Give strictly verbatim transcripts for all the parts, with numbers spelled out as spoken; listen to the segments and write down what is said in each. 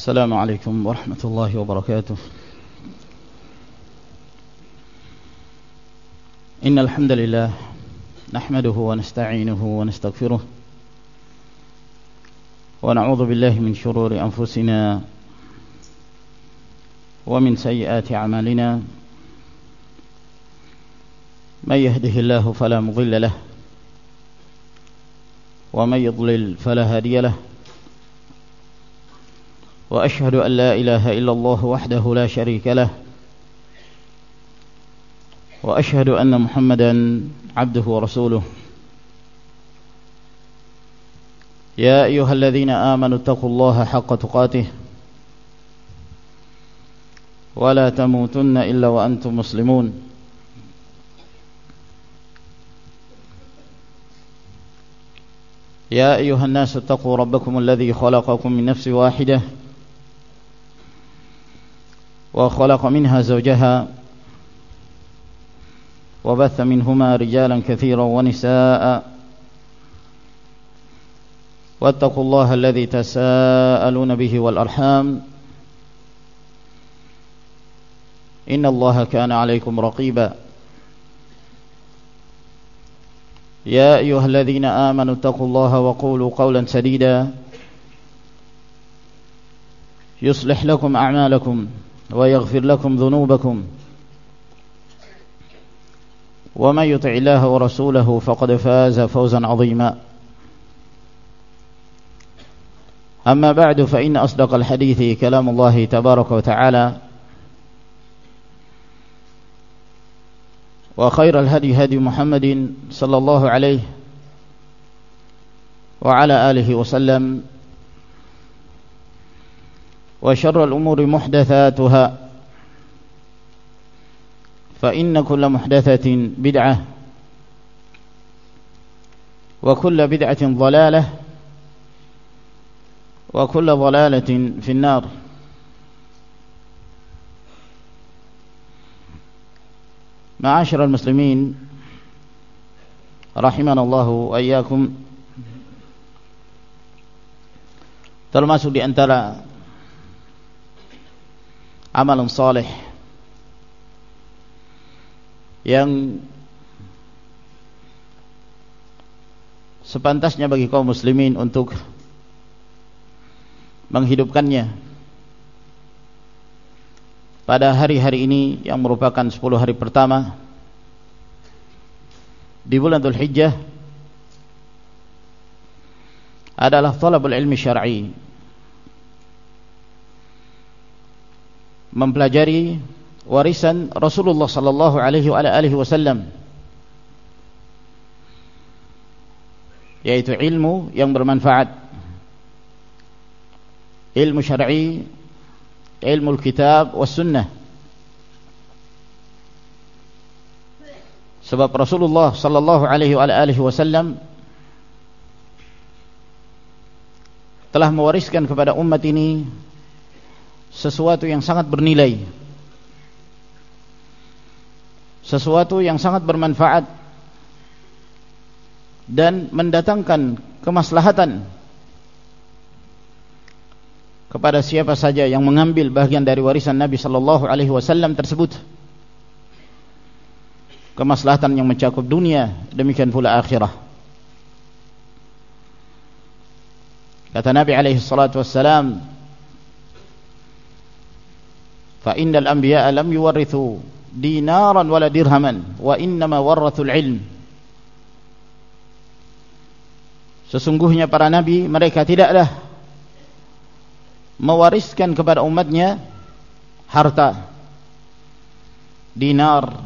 السلام عليكم ورحمة الله وبركاته. إن الحمد لله نحمده ونستعينه ونستغفره ونعوذ بالله من شرور أنفسنا ومن سيئات أعمالنا. من يهده الله فلا مضل له ومن يضلل فلا هادي له. وأشهد أن لا إله إلا الله وحده لا شريك له وأشهد أن محمدا عبده ورسوله. يا أيها الذين آمنوا اتقوا الله حق تقاته ولا تموتن إلا وأنتم مسلمون. يا أيها الناس اتقوا ربكم الذي خلقكم من نفس واحدة وخلق منها زوجها وبث منهما رجالا كثيرا ونساء واتقوا الله الذي تساءلون به والأرحام إن الله كان عليكم رقيبا. يا أيها الذين آمنوا اتقوا الله وقولوا قولا سديدا يصلح لكم أعمالكم ويغفر لكم ذنوبكم ومن يطع الله ورسوله فقد فاز فوزا عظيما. أما بعد فإن أصدق الحديث كلام الله تبارك وتعالى وخير الهدي هدي محمد صلى الله عليه وعلى آله وسلم وشر الأمور محدثاتها فإن كل محدثة بدعة وكل بدعة ضلالة وكل ضلالة في النار. Ma'asyiral muslimin rahimanallahu wa iyyakum. Termasuk di antara amalan saleh yang sepantasnya bagi kaum muslimin untuk menghidupkannya pada hari-hari ini yang merupakan sepuluh hari pertama di bulan Dzulhijjah adalah thalabul ilmi syar'i, mempelajari warisan Rasulullah sallallahu alaihi wa alihi wasallam, yaitu ilmu yang bermanfaat, ilmu syar'i, ilmu kitab was sunnah. Sebab Rasulullah sallallahu alaihi wa alihi wasallam telah mewariskan kepada umat ini sesuatu yang sangat bernilai, sesuatu yang sangat bermanfaat dan mendatangkan kemaslahatan kepada siapa saja yang mengambil bagian dari warisan Nabi sallallahu alaihi wasallam tersebut. Kemaslahatan yang mencakup dunia, demikian pula akhirah. Kata Nabi alaihi salatu wassalam, fa innal anbiya'a lam yuwarrithu dinaran wala dirhaman wa innama warrathul ilm. Sesungguhnya para nabi mereka tidaklah mewariskan kepada umatnya harta, dinar,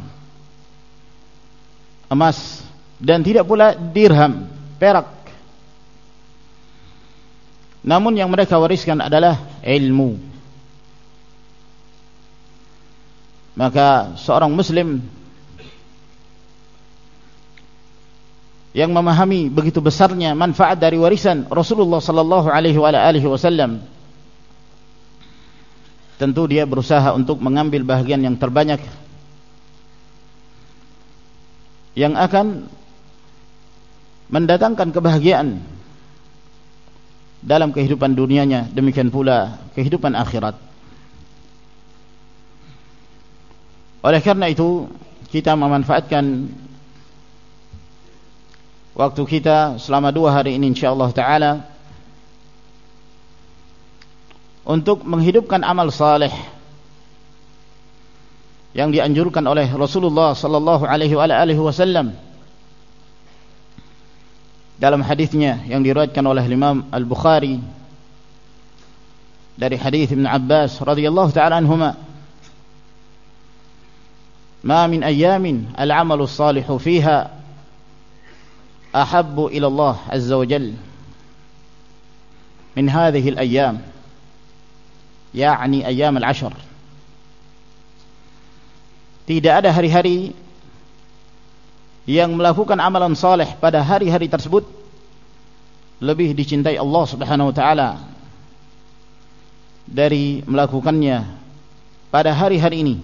emas, dan tidak pula dirham, perak. Namun yang mereka wariskan adalah ilmu. Maka seorang muslim yang memahami begitu besarnya manfaat dari warisan Rasulullah sallallahu alaihi wa alihi wasallam, tentu dia berusaha untuk mengambil bahagian yang terbanyak yang akan mendatangkan kebahagiaan dalam kehidupan dunianya, demikian pula kehidupan akhirat. Oleh karena itu kita memanfaatkan waktu kita selama dua hari ini insyaallah ta'ala untuk menghidupkan amal saleh yang dianjurkan oleh Rasulullah sallallahu alaihi wasallam dalam hadisnya yang diriwayatkan oleh Imam Al-Bukhari dari hadis Ibn Abbas radhiyallahu ta'ala anhuma, ma min ayyamin al-'amalu as-salihu fiha ahabbu ila Allah azza wa jalla min hadhihi al-ayyam, yakni ayyam al-'ashr. Tidak ada hari-hari yang melakukan amalan saleh pada hari-hari tersebut lebih dicintai Allah Subhanahu wa taala dari melakukannya pada hari-hari ini.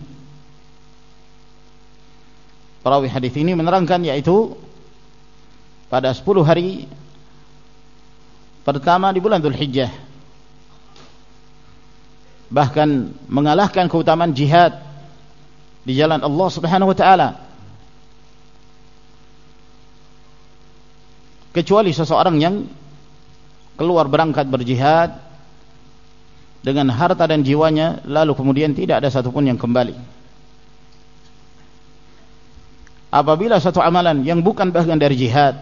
Perawi hadis ini menerangkan yaitu pada sepuluh hari pertama di bulan Dzulhijjah, bahkan mengalahkan keutamaan jihad di jalan Allah Subhanahu wa taala, kecuali seseorang yang keluar berangkat berjihad dengan harta dan jiwanya lalu kemudian tidak ada satupun yang kembali. Apabila satu amalan yang bukan bagian dari jihad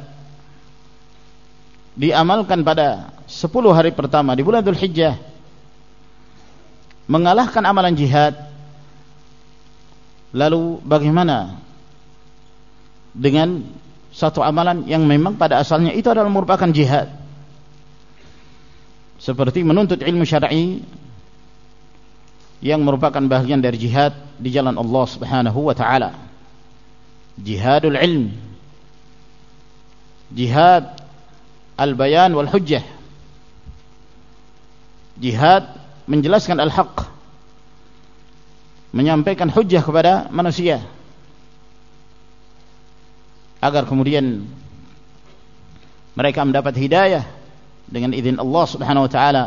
diamalkan pada sepuluh hari pertama di bulan Dzulhijjah, mengalahkan amalan jihad, lalu bagaimana dengan satu amalan yang memang pada asalnya itu adalah merupakan jihad, seperti menuntut ilmu syar'i yang merupakan bagian dari jihad di jalan Allah Subhanahu wa taala. Jihadul ilm, jihad al-bayan wal hujjah, jihad menjelaskan al-haq, menyampaikan hujjah kepada manusia agar kemudian mereka mendapat hidayah dengan izin Allah Subhanahu wa taala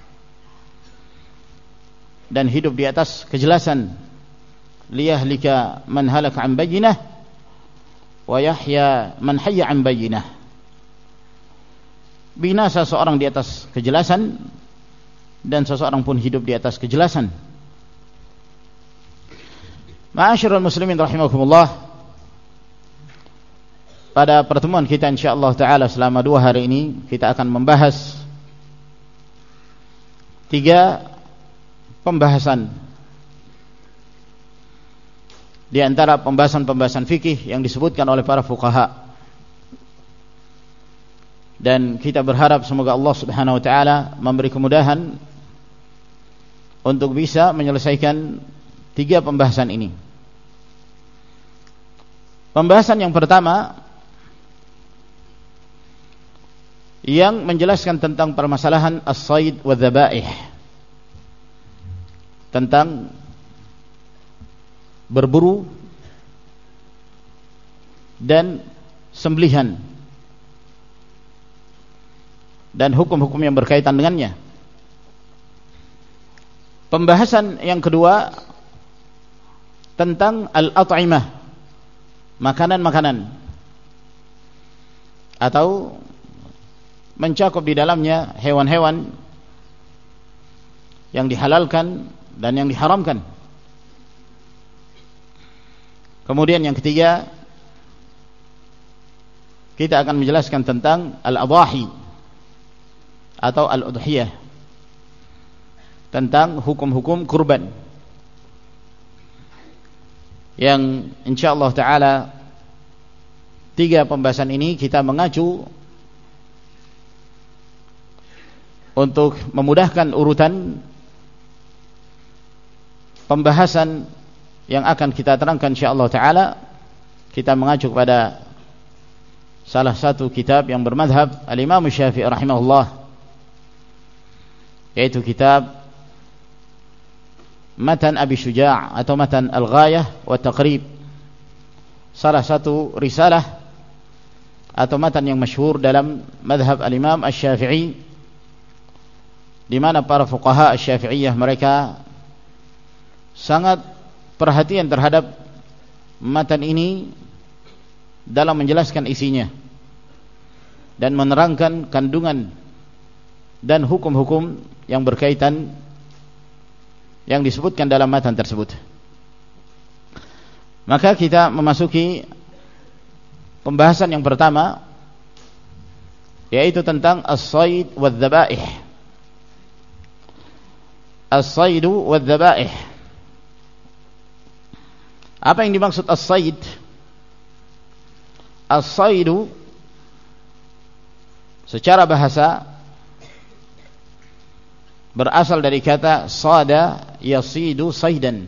dan hidup di atas kejelasan. Liyahlika man halaka an bayyinah wa yahya man hayya an bayyinah. Binasa seorang di atas kejelasan dan seseorang pun hidup di atas kejelasan. Ma'asyiral muslimin rahimakumullah, pada pertemuan kita insyaallah taala selama dua hari ini kita akan membahas tiga pembahasan di antara pembahasan-pembahasan fikih yang disebutkan oleh para fuqaha, dan kita berharap semoga Allah Subhanahu wa taala memberi kemudahan untuk bisa menyelesaikan tiga pembahasan ini. Pembahasan yang pertama yang menjelaskan tentang permasalahan as-sayd wa dzabaih, tentang berburu dan sembelihan dan hukum-hukum yang berkaitan dengannya. Pembahasan yang kedua tentang al-at'imah, makanan-makanan, atau mencakup di dalamnya hewan-hewan yang dihalalkan dan yang diharamkan. Kemudian yang ketiga kita akan menjelaskan tentang al-adhahi atau al-udhiyah, tentang hukum-hukum kurban, yang insyaallah taala tiga pembahasan ini kita mengacu untuk memudahkan urutan pembahasan yang akan kita terangkan insyaallah taala. Kita mengacu kepada salah satu kitab yang bermadhab al-Imam Syafi'i rahimahullah, yaitu kitab Matan Abi Syuja' atau Matan Al-Ghayah wa Taqrib, salah satu risalah atau matan yang masyhur dalam madhab al-Imam Asy-Syafi'i di mana para fuqaha Syafi'iyah mereka sangat perhatian terhadap matan ini dalam menjelaskan isinya dan menerangkan kandungan dan hukum-hukum yang berkaitan yang disebutkan dalam matan tersebut. Maka kita memasuki pembahasan yang pertama, yaitu tentang as-sayd wadz-dzabaih. As-saydu wadz-dzabaih. Apa yang dimaksud as-sayd? As-saydu secara bahasa berasal dari kata sada yasidu saydan,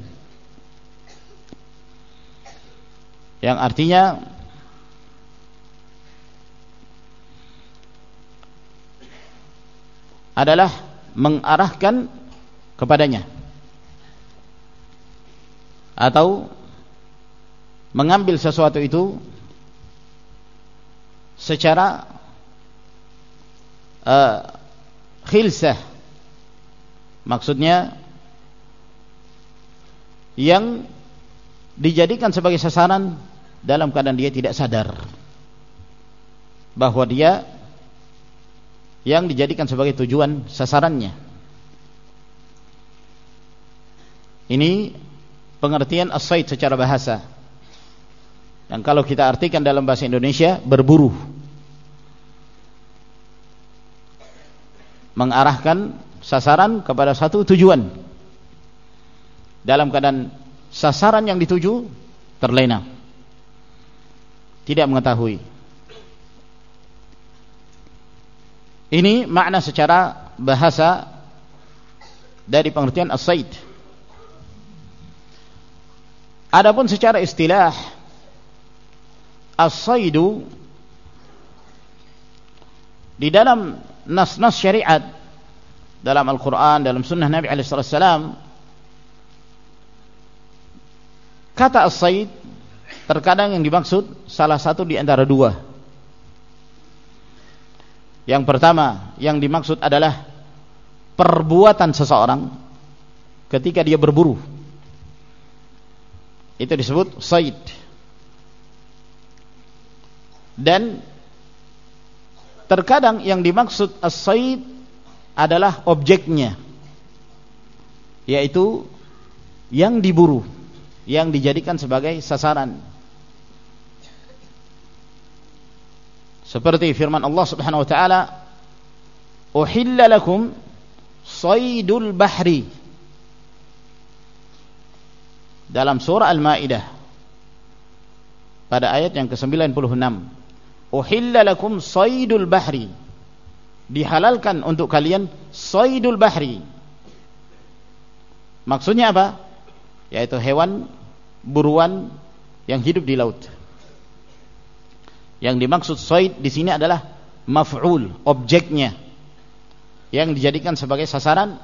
yang artinya adalah mengarahkan kepadanya atau mengambil sesuatu itu secara uh, khilsah, maksudnya yang dijadikan sebagai sasaran dalam keadaan dia tidak sadar bahwa dia yang dijadikan sebagai tujuan sasarannya. Ini pengertian as-sayd secara bahasa. Dan kalau kita artikan dalam bahasa Indonesia, berburu, mengarahkan sasaran kepada satu tujuan dalam keadaan sasaran yang dituju terlena, tidak mengetahui. Ini makna secara bahasa dari pengertian as-sayd. Adapun secara istilah, as-saydu di dalam nas-nas syariat, dalam Al-Quran, dalam sunnah Nabi alaihi wasallam, kata as-sayd terkadang yang dimaksud salah satu di antara dua. Yang pertama yang dimaksud adalah perbuatan seseorang ketika dia berburu, itu disebut sayd. Dan terkadang yang dimaksud as-sayd adalah objeknya, yaitu yang diburu, yang dijadikan sebagai sasaran. Seperti firman Allah Subhanahu wa taala, "Uhilla lakum saydul bahri." Dalam surah Al-Maidah pada ayat yang ke sembilan puluh enam, "Uhilla lakum saydul bahri." Dihalalkan untuk kalian saydul bahri. Maksudnya apa? Yaitu hewan buruan yang hidup di laut. Yang dimaksud sayd di sini adalah maf'ul, objeknya yang dijadikan sebagai sasaran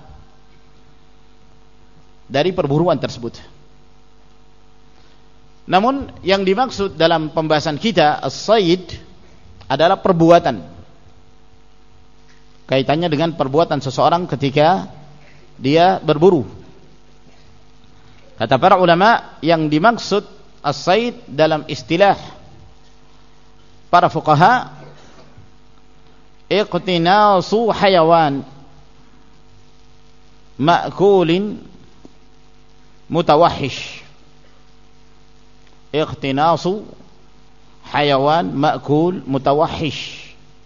dari perburuan tersebut. Namun yang dimaksud dalam pembahasan kita as-sayd adalah perbuatan, kaitannya dengan perbuatan seseorang ketika dia berburu. Kata para ulama, yang dimaksud as-sayd dalam istilah para fuqaha, iqtinasu hayawan ma'kulin mutawahhish. Iqtinasu hayawan ma'kul mutawahhish.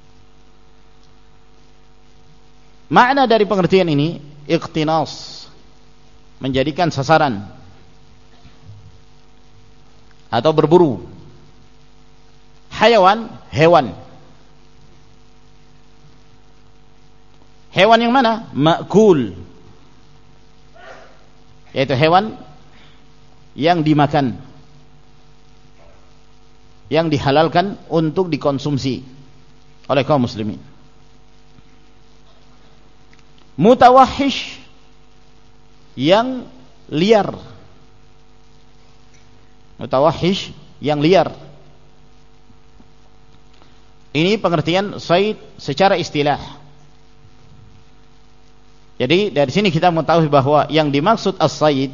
Makna dari pengertian ini, iqtinas, menjadikan sasaran atau berburu. Hayawan, hewan. Hewan yang mana? Ma'kul, yaitu hewan yang dimakan, yang dihalalkan untuk dikonsumsi oleh kaum muslimin. Mutawahhish, yang liar. Mutawahhish, yang liar. Ini pengertian sayd secara istilah. Jadi dari sini kita mengetahui bahwa yang dimaksud as-sayd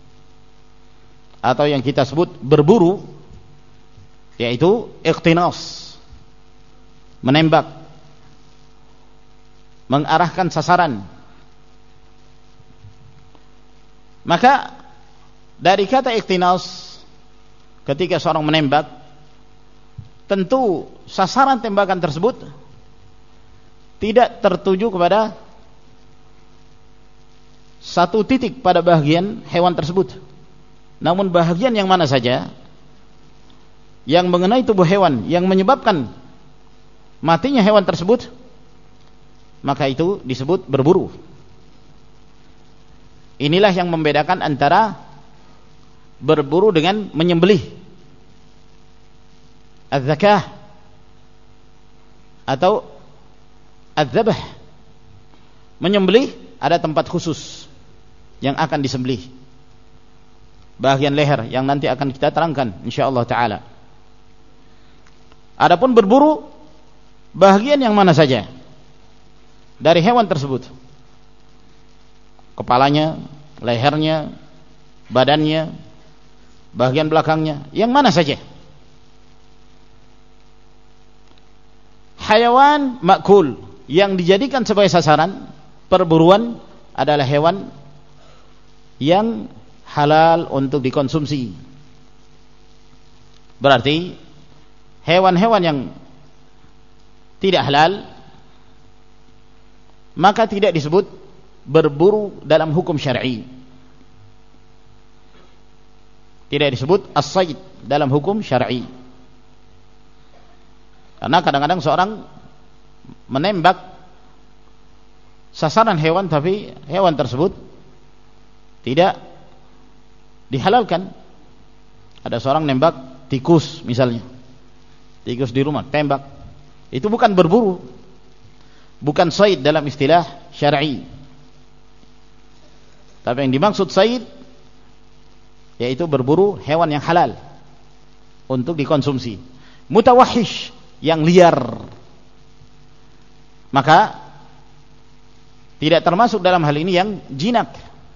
atau yang kita sebut berburu yaitu iqtinas, menembak, mengarahkan sasaran. Maka dari kata iqtinas, ketika seorang menembak, tentu sasaran tembakan tersebut tidak tertuju kepada satu titik pada bagian hewan tersebut, namun bagian yang mana saja yang mengenai tubuh hewan yang menyebabkan matinya hewan tersebut, maka itu disebut berburu. Inilah yang membedakan antara berburu dengan menyembelih, az-zakah atau az-zabah. Menyembelih ada tempat khusus yang akan disembelih, bagian leher yang nanti akan kita terangkan insyaallah taala. Adapun berburu, bagian yang mana saja dari hewan tersebut, kepalanya, lehernya, badannya, bagian belakangnya, yang mana saja. Hayawan makul yang dijadikan sebagai sasaran perburuan adalah hewan yang halal untuk dikonsumsi. Berarti hewan-hewan yang tidak halal maka tidak disebut berburu dalam hukum syar'i. Tidak disebut as-sayd dalam hukum syar'i. Karena kadang-kadang seorang menembak sasaran hewan tapi hewan tersebut tidak dihalalkan. Ada seorang nembak tikus misalnya, tikus di rumah tembak, itu bukan berburu, bukan sayd dalam istilah syar'i. Tapi yang dimaksud sayd yaitu berburu hewan yang halal untuk dikonsumsi. Mutawahhish, yang liar, maka tidak termasuk dalam hal ini yang jinak.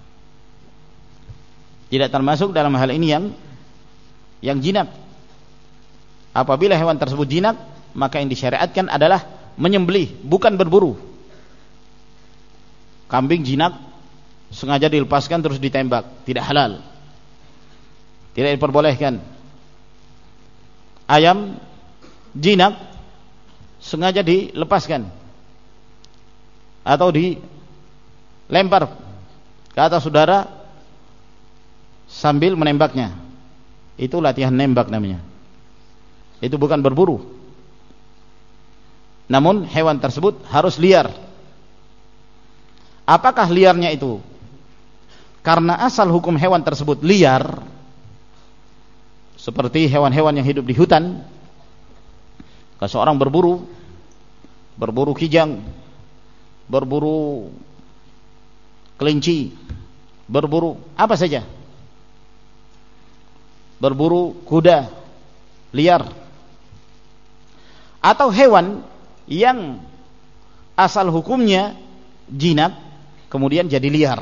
Tidak termasuk dalam hal ini yang yang jinak. Apabila hewan tersebut jinak, maka yang disyariatkan adalah menyembelih, bukan berburu. Kambing jinak sengaja dilepaskan terus ditembak, tidak halal, tidak diperbolehkan. Ayam jinak sengaja dilepaskan atau dilempar ke atas udara sambil menembaknya, itu latihan nembak namanya. Itu bukan berburu. Namun hewan tersebut harus liar. Apakah liarnya itu karena asal hukum hewan tersebut liar, seperti hewan-hewan yang hidup di hutan? Kalau seorang berburu, berburu kijang, berburu kelinci, berburu apa saja, berburu kuda liar, atau hewan yang asal hukumnya jinak kemudian jadi liar.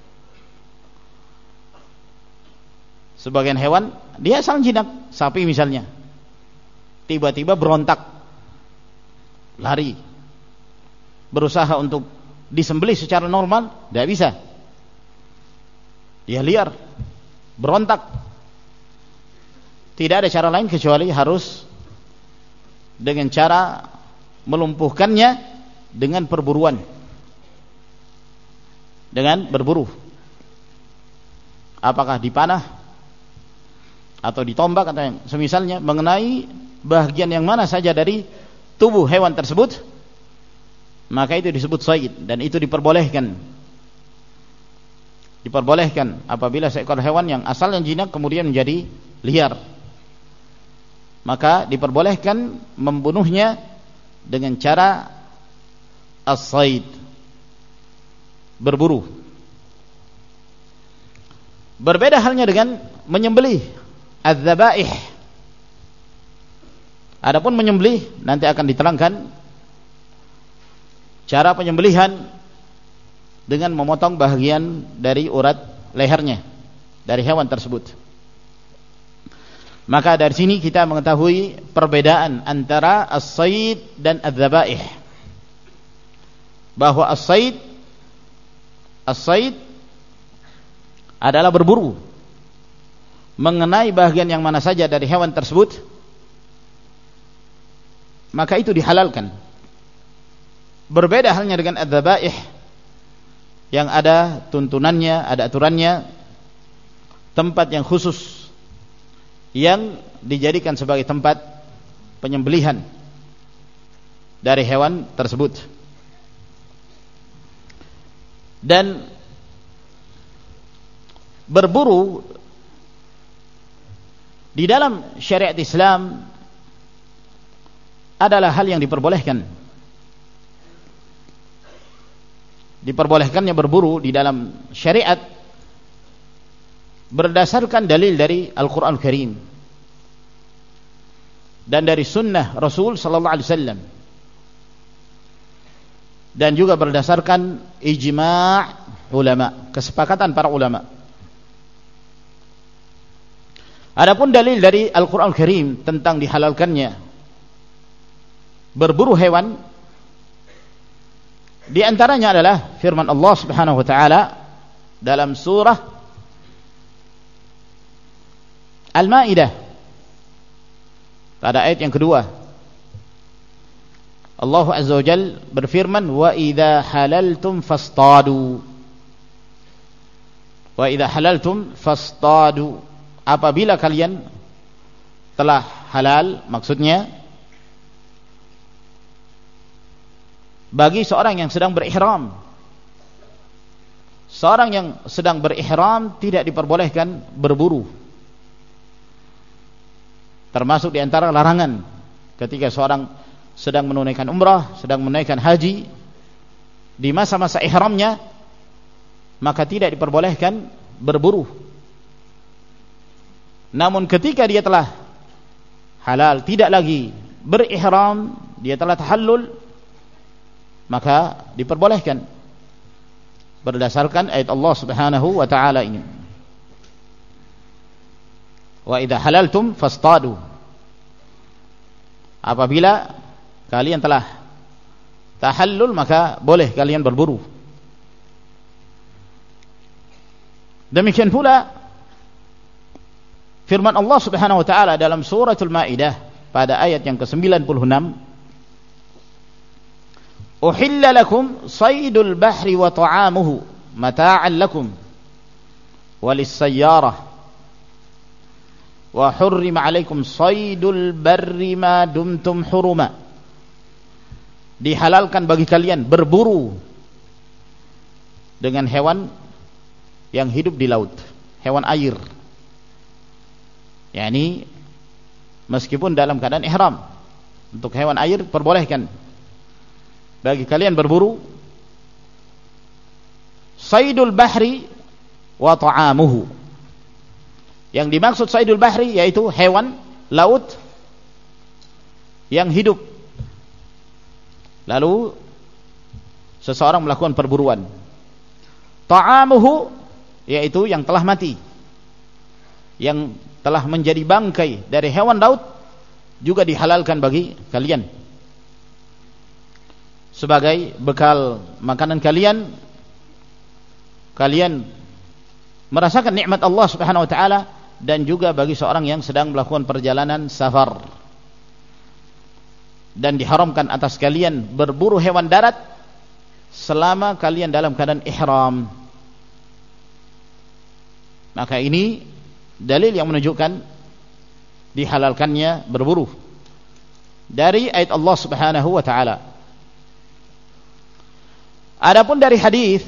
Sebagian hewan dia asal jinak, sapi misalnya, tiba-tiba berontak, lari, berusaha untuk disembelih secara normal, tidak bisa, dia liar, berontak. Tidak ada cara lain kecuali harus dengan cara melumpuhkannya dengan perburuan, dengan berburu. Apakah dipanah atau ditombak atau yang semisalnya, mengenai bagian yang mana saja dari tubuh hewan tersebut, maka itu disebut sayd, dan itu diperbolehkan. Diperbolehkan apabila seekor hewan yang asalnya jinak kemudian menjadi liar, maka diperbolehkan membunuhnya dengan cara as-sayd, berburu. Berbeda halnya dengan menyembelih, az-zabaih. Adapun menyembelih nanti akan diterangkan cara penyembelihan dengan memotong bagian dari urat lehernya dari hewan tersebut. Maka dari sini kita mengetahui perbedaan antara as-sayd dan adz-dzabaih. Bahwa as-sayd as-sayd adalah berburu mengenai bagian yang mana saja dari hewan tersebut, maka itu dihalalkan. Berbeda halnya dengan adz-dzabaih yang ada tuntunannya, ada aturannya, tempat yang khusus yang dijadikan sebagai tempat penyembelihan dari hewan tersebut. Dan berburu di dalam syariat Islam adalah hal yang diperbolehkan. Diperbolehkannya berburu di dalam syariat berdasarkan dalil dari Al-Quran Al-Karim dan dari sunnah Rasul sallallahu alaihi wasallam, dan juga berdasarkan ijma' ulama, kesepakatan para ulama. Adapun dalil dari Al-Quran Al-Karim tentang dihalalkannya berburu hewan, di antaranya adalah firman Allah Subhanahu wa taala dalam surah Al-Maidah pada ayat yang kedua. Allah Azza wa Jalla berfirman, wa idza halaltum fastadu. Wa idza halaltum fastadu. Apabila kalian telah halal, maksudnya bagi seorang yang sedang berihram. Seorang yang sedang berihram tidak diperbolehkan berburu. Termasuk di antara larangan ketika seorang sedang menunaikan umrah, sedang menunaikan haji, di masa-masa ihramnya, maka tidak diperbolehkan berburu. Namun ketika dia telah halal, tidak lagi berihram, dia telah tahallul, maka diperbolehkan berdasarkan ayat Allah Subhanahu wa taala ini. Wa idza halaltum fastadu. Apabila kalian telah tahallul, maka boleh kalian berburu. Demikian pula firman Allah Subhanahu wa taala dalam suratul Maidah pada ayat yang ke sembilan puluh enam, uhilla lakum saydul bahri wa ta'amuhu mata'an lakum walis-sayyarah wa hurrima 'alaikum saydul barri ma dumtum huruma. Dihalalkan bagi kalian berburu dengan hewan yang hidup di laut, hewan air. yakni meskipun dalam keadaan ihram. Untuk hewan air perbolehkan bagi kalian berburu. Saydul bahri wa ta'amuhu. Yang dimaksud saydul bahri yaitu hewan laut yang hidup, lalu seseorang melakukan perburuan. Ta'amuhu yaitu yang telah mati, yang telah menjadi bangkai dari hewan laut, juga dihalalkan bagi kalian sebagai bekal makanan kalian. Kalian merasakan nikmat Allah Subhanahu wa taala, dan juga bagi seorang yang sedang melakukan perjalanan safar. Dan diharamkan atas kalian berburu hewan darat selama kalian dalam keadaan ihram. Maka ini dalil yang menunjukkan dihalalkannya berburu dari ayat Allah Subhanahu wa taala. Adapun dari hadis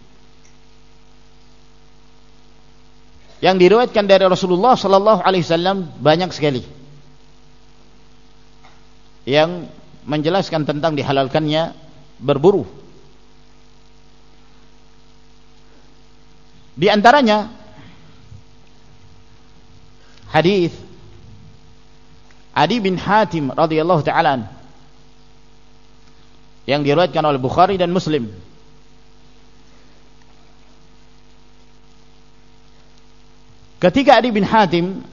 yang diriwayatkan dari Rasulullah sallallahu alaihi wasallam banyak sekali yang menjelaskan tentang dihalalkannya berburu. Di antaranya hadis Adi bin Hatim radhiyallahu ta'ala yang diriwayatkan oleh Bukhari dan Muslim. Ketika Adi bin Hatim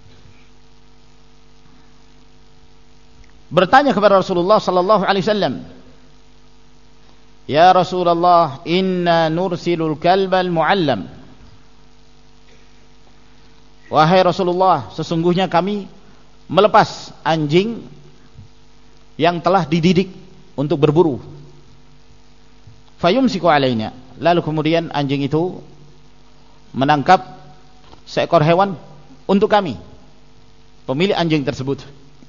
bertanya kepada Rasulullah sallallahu alaihi wasallam, "Ya Rasulullah, inna nursilul kalbal muallam." Wahai Rasulullah, sesungguhnya kami melepas anjing yang telah dididik untuk berburu. Fayumsiku alaina. Lalu kemudian anjing itu menangkap seekor hewan untuk kami, pemilik anjing tersebut.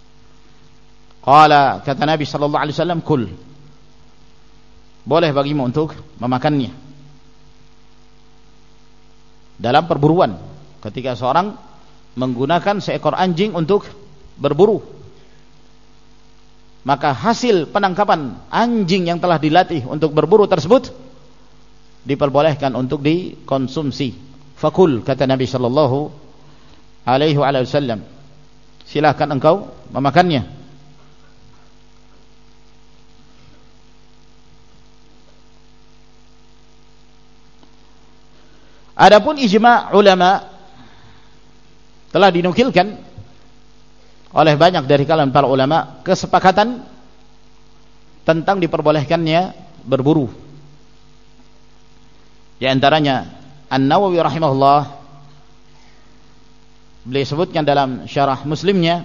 Qala, kata Nabi sallallahu alaihi wasallam, kul, boleh bagimu untuk memakannya. Dalam perburuan, ketika seorang menggunakan seekor anjing untuk berburu, maka hasil penangkapan anjing yang telah dilatih untuk berburu tersebut diperbolehkan untuk dikonsumsi. Fakul, kata Nabi sallallahu alaihi wasallam, silakan engkau memakannya. Adapun ijma' ulama telah dinukilkan oleh banyak dari kalangan para ulama kesepakatan tentang diperbolehkannya berburu. Di antaranya An-Nawawi rahimahullah, beliau sebutkan dalam syarah Muslimnya,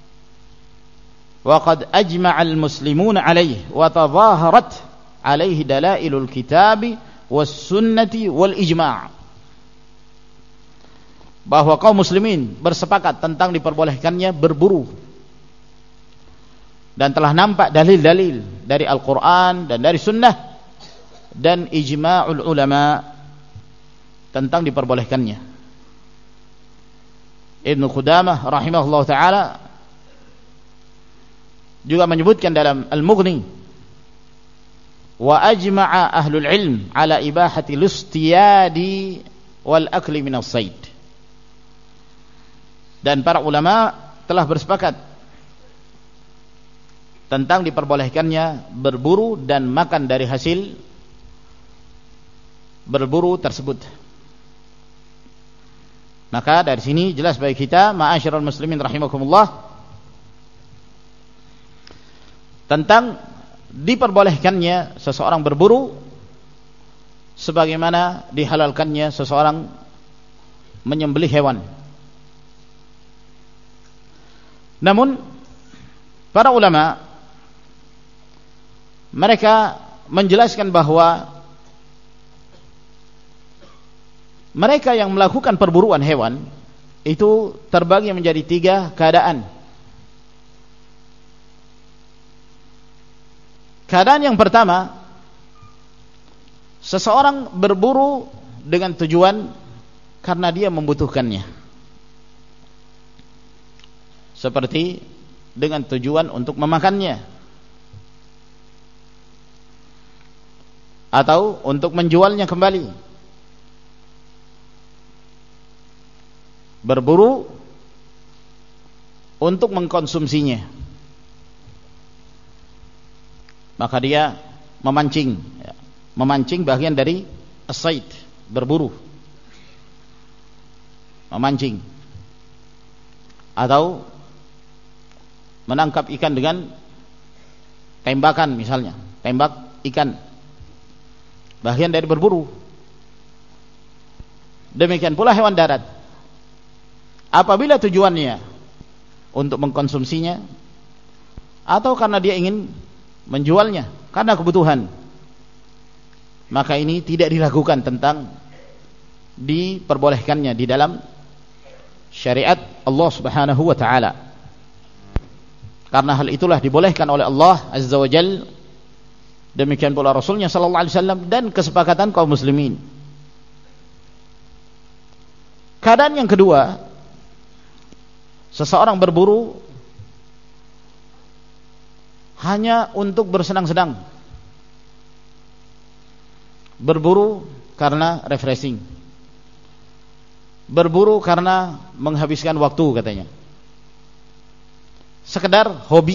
wa qad ajma'al muslimuna alaihi wa tadhaharat alaihi dalailul kitabi was sunnati wal ijma', bahwa kaum muslimin bersepakat tentang diperbolehkannya berburu, dan telah nampak dalil-dalil dari Al-Quran dan dari sunnah dan ijma'ul ulama tentang diperbolehkannya. Ibnu Qudamah rahimahullah ta'ala juga menyebutkan dalam Al-Mughni, wa ajma'a ahlul ilm ala ibahati lustiyadi wal akli minas sayd, dan para ulama telah bersepakat tentang diperbolehkannya berburu dan makan dari hasil berburu tersebut. Maka dari sini jelas bagi kita, ma'asyiral muslimin rahimakumullah, tentang diperbolehkannya seseorang berburu sebagaimana dihalalkannya seseorang menyembelih hewan. Namun para ulama mereka menjelaskan bahwa mereka yang melakukan perburuan hewan itu terbagi menjadi tiga keadaan. Keadaan yang pertama, seseorang berburu dengan tujuan karena dia membutuhkannya, seperti dengan tujuan untuk memakannya atau untuk menjualnya kembali. Berburu untuk mengkonsumsinya, maka dia memancing, memancing bagian dari as-sayd, berburu, memancing, atau menangkap ikan dengan tembakan, misalnya tembak ikan, bagian dari berburu. Demikian pula hewan darat, apabila tujuannya untuk mengkonsumsinya atau karena dia ingin menjualnya karena kebutuhan, maka ini tidak diragukan tentang diperbolehkannya di dalam syariat Allah Subhanahu wa taala. Karena hal itulah dibolehkan oleh Allah Azza wa Jalla, demikian pula Rasulnya sallallahu alaihi wasallam, dan kesepakatan kaum muslimin. Keadaan yang kedua, seseorang berburu hanya untuk bersenang-senang, berburu karena refreshing, berburu karena menghabiskan waktu, katanya, sekedar hobi,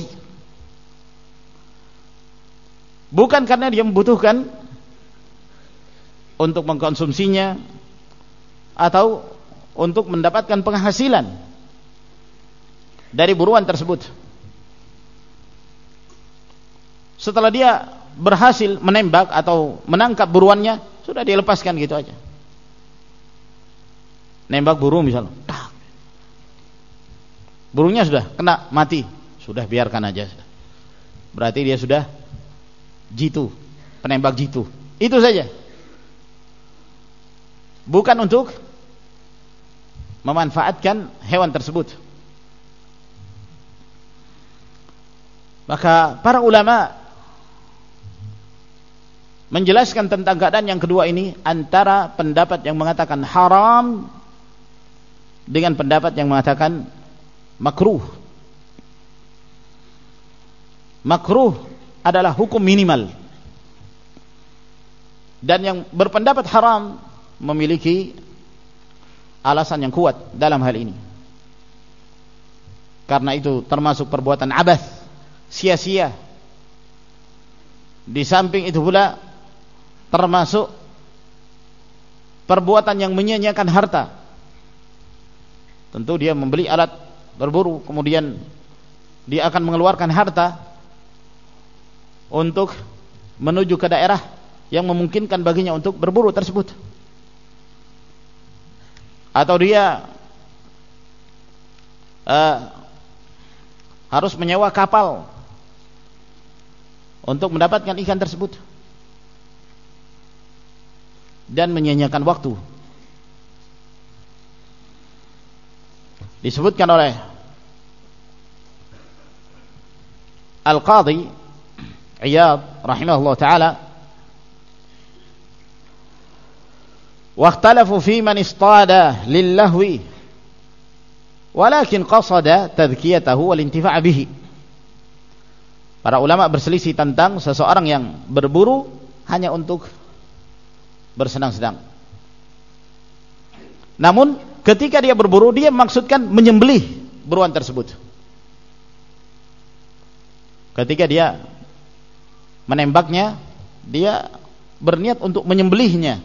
bukan karena dia membutuhkan untuk mengkonsumsinya atau untuk mendapatkan penghasilan dari buruan tersebut. Setelah dia berhasil menembak atau menangkap buruannya, sudah dia lepaskan gitu aja. Nembak burung misalnya, tak. Burungnya sudah kena mati, sudah biarkan aja. Berarti dia sudah jitu, penembak jitu. Itu saja. Bukan untuk memanfaatkan hewan tersebut. Maka para ulama menjelaskan tentang keadaan yang kedua ini, antara pendapat yang mengatakan haram dengan pendapat yang mengatakan makruh. Makruh adalah hukum minimal, dan yang berpendapat haram memiliki alasan yang kuat dalam hal ini. Karena itu termasuk perbuatan abath, sia-sia. Di samping itu pula termasuk perbuatan yang menyia-nyiakan harta. Tentu dia membeli alat berburu, kemudian dia akan mengeluarkan harta untuk menuju ke daerah yang memungkinkan baginya untuk berburu tersebut. Atau dia uh, harus menyewa kapal untuk mendapatkan ikan tersebut, dan menyia-nyiakan waktu. Disebutkan oleh Al-Qadhi Iyad rahimahullah ta'ala, واختلفوا في من اصطاد للهو ولكن قصد تذكيته والانتفاع به. Para ulama berselisih tentang seseorang yang berburu hanya untuk bersenang-senang. Namun ketika dia berburu, dia maksudkan menyembelih buruan tersebut. Ketika dia menembaknya, dia berniat untuk menyembelihnya.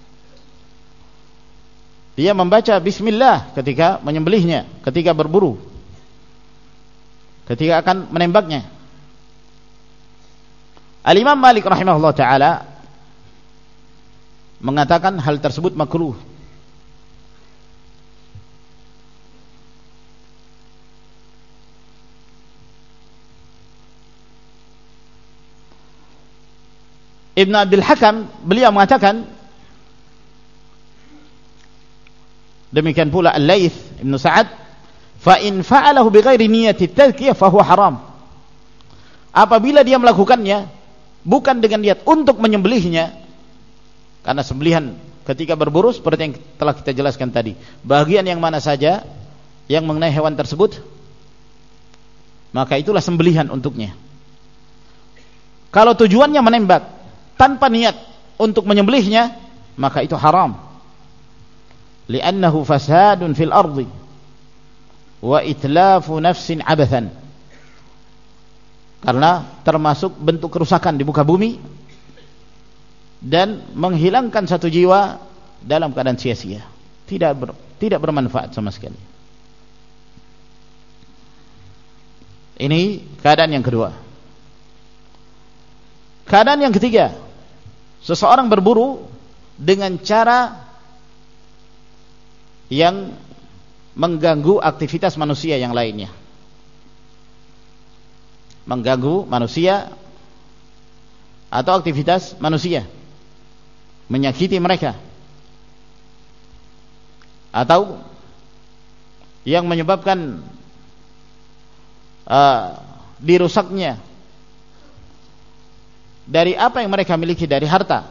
Dia membaca bismillah ketika menyembelihnya, ketika berburu, ketika akan menembaknya. Al-Imam Malik rahimahullah ta'ala mengatakan hal tersebut makruh. Ibn Abdul Hakam beliau mengatakan, demikian pula Al-Laits Ibn Sa'ad, fa in fa'alahu bighairi niyyati tadhkiyah fa huwa haram. Apabila dia melakukannya bukan dengan niat untuk menyembelihnya, karena sembelihan ketika berburu seperti yang telah kita jelaskan tadi, bagian yang mana saja yang mengenai hewan tersebut, maka itulah sembelihan untuknya. Kalau tujuannya menembak tanpa niat untuk menyembelihnya, maka itu haram. Li'annahu fasadun fil ardi wa itlafu nafsin abathan. Karena termasuk bentuk kerusakan di muka bumi dan menghilangkan satu jiwa dalam keadaan sia-sia, tidak ber, tidak bermanfaat sama sekali. Ini keadaan yang kedua. Keadaan yang ketiga, seseorang berburu dengan cara yang mengganggu aktivitas manusia yang lainnya, mengganggu manusia atau aktivitas manusia, menyakiti mereka, atau yang menyebabkan uh, dirusaknya dari apa yang mereka miliki dari harta.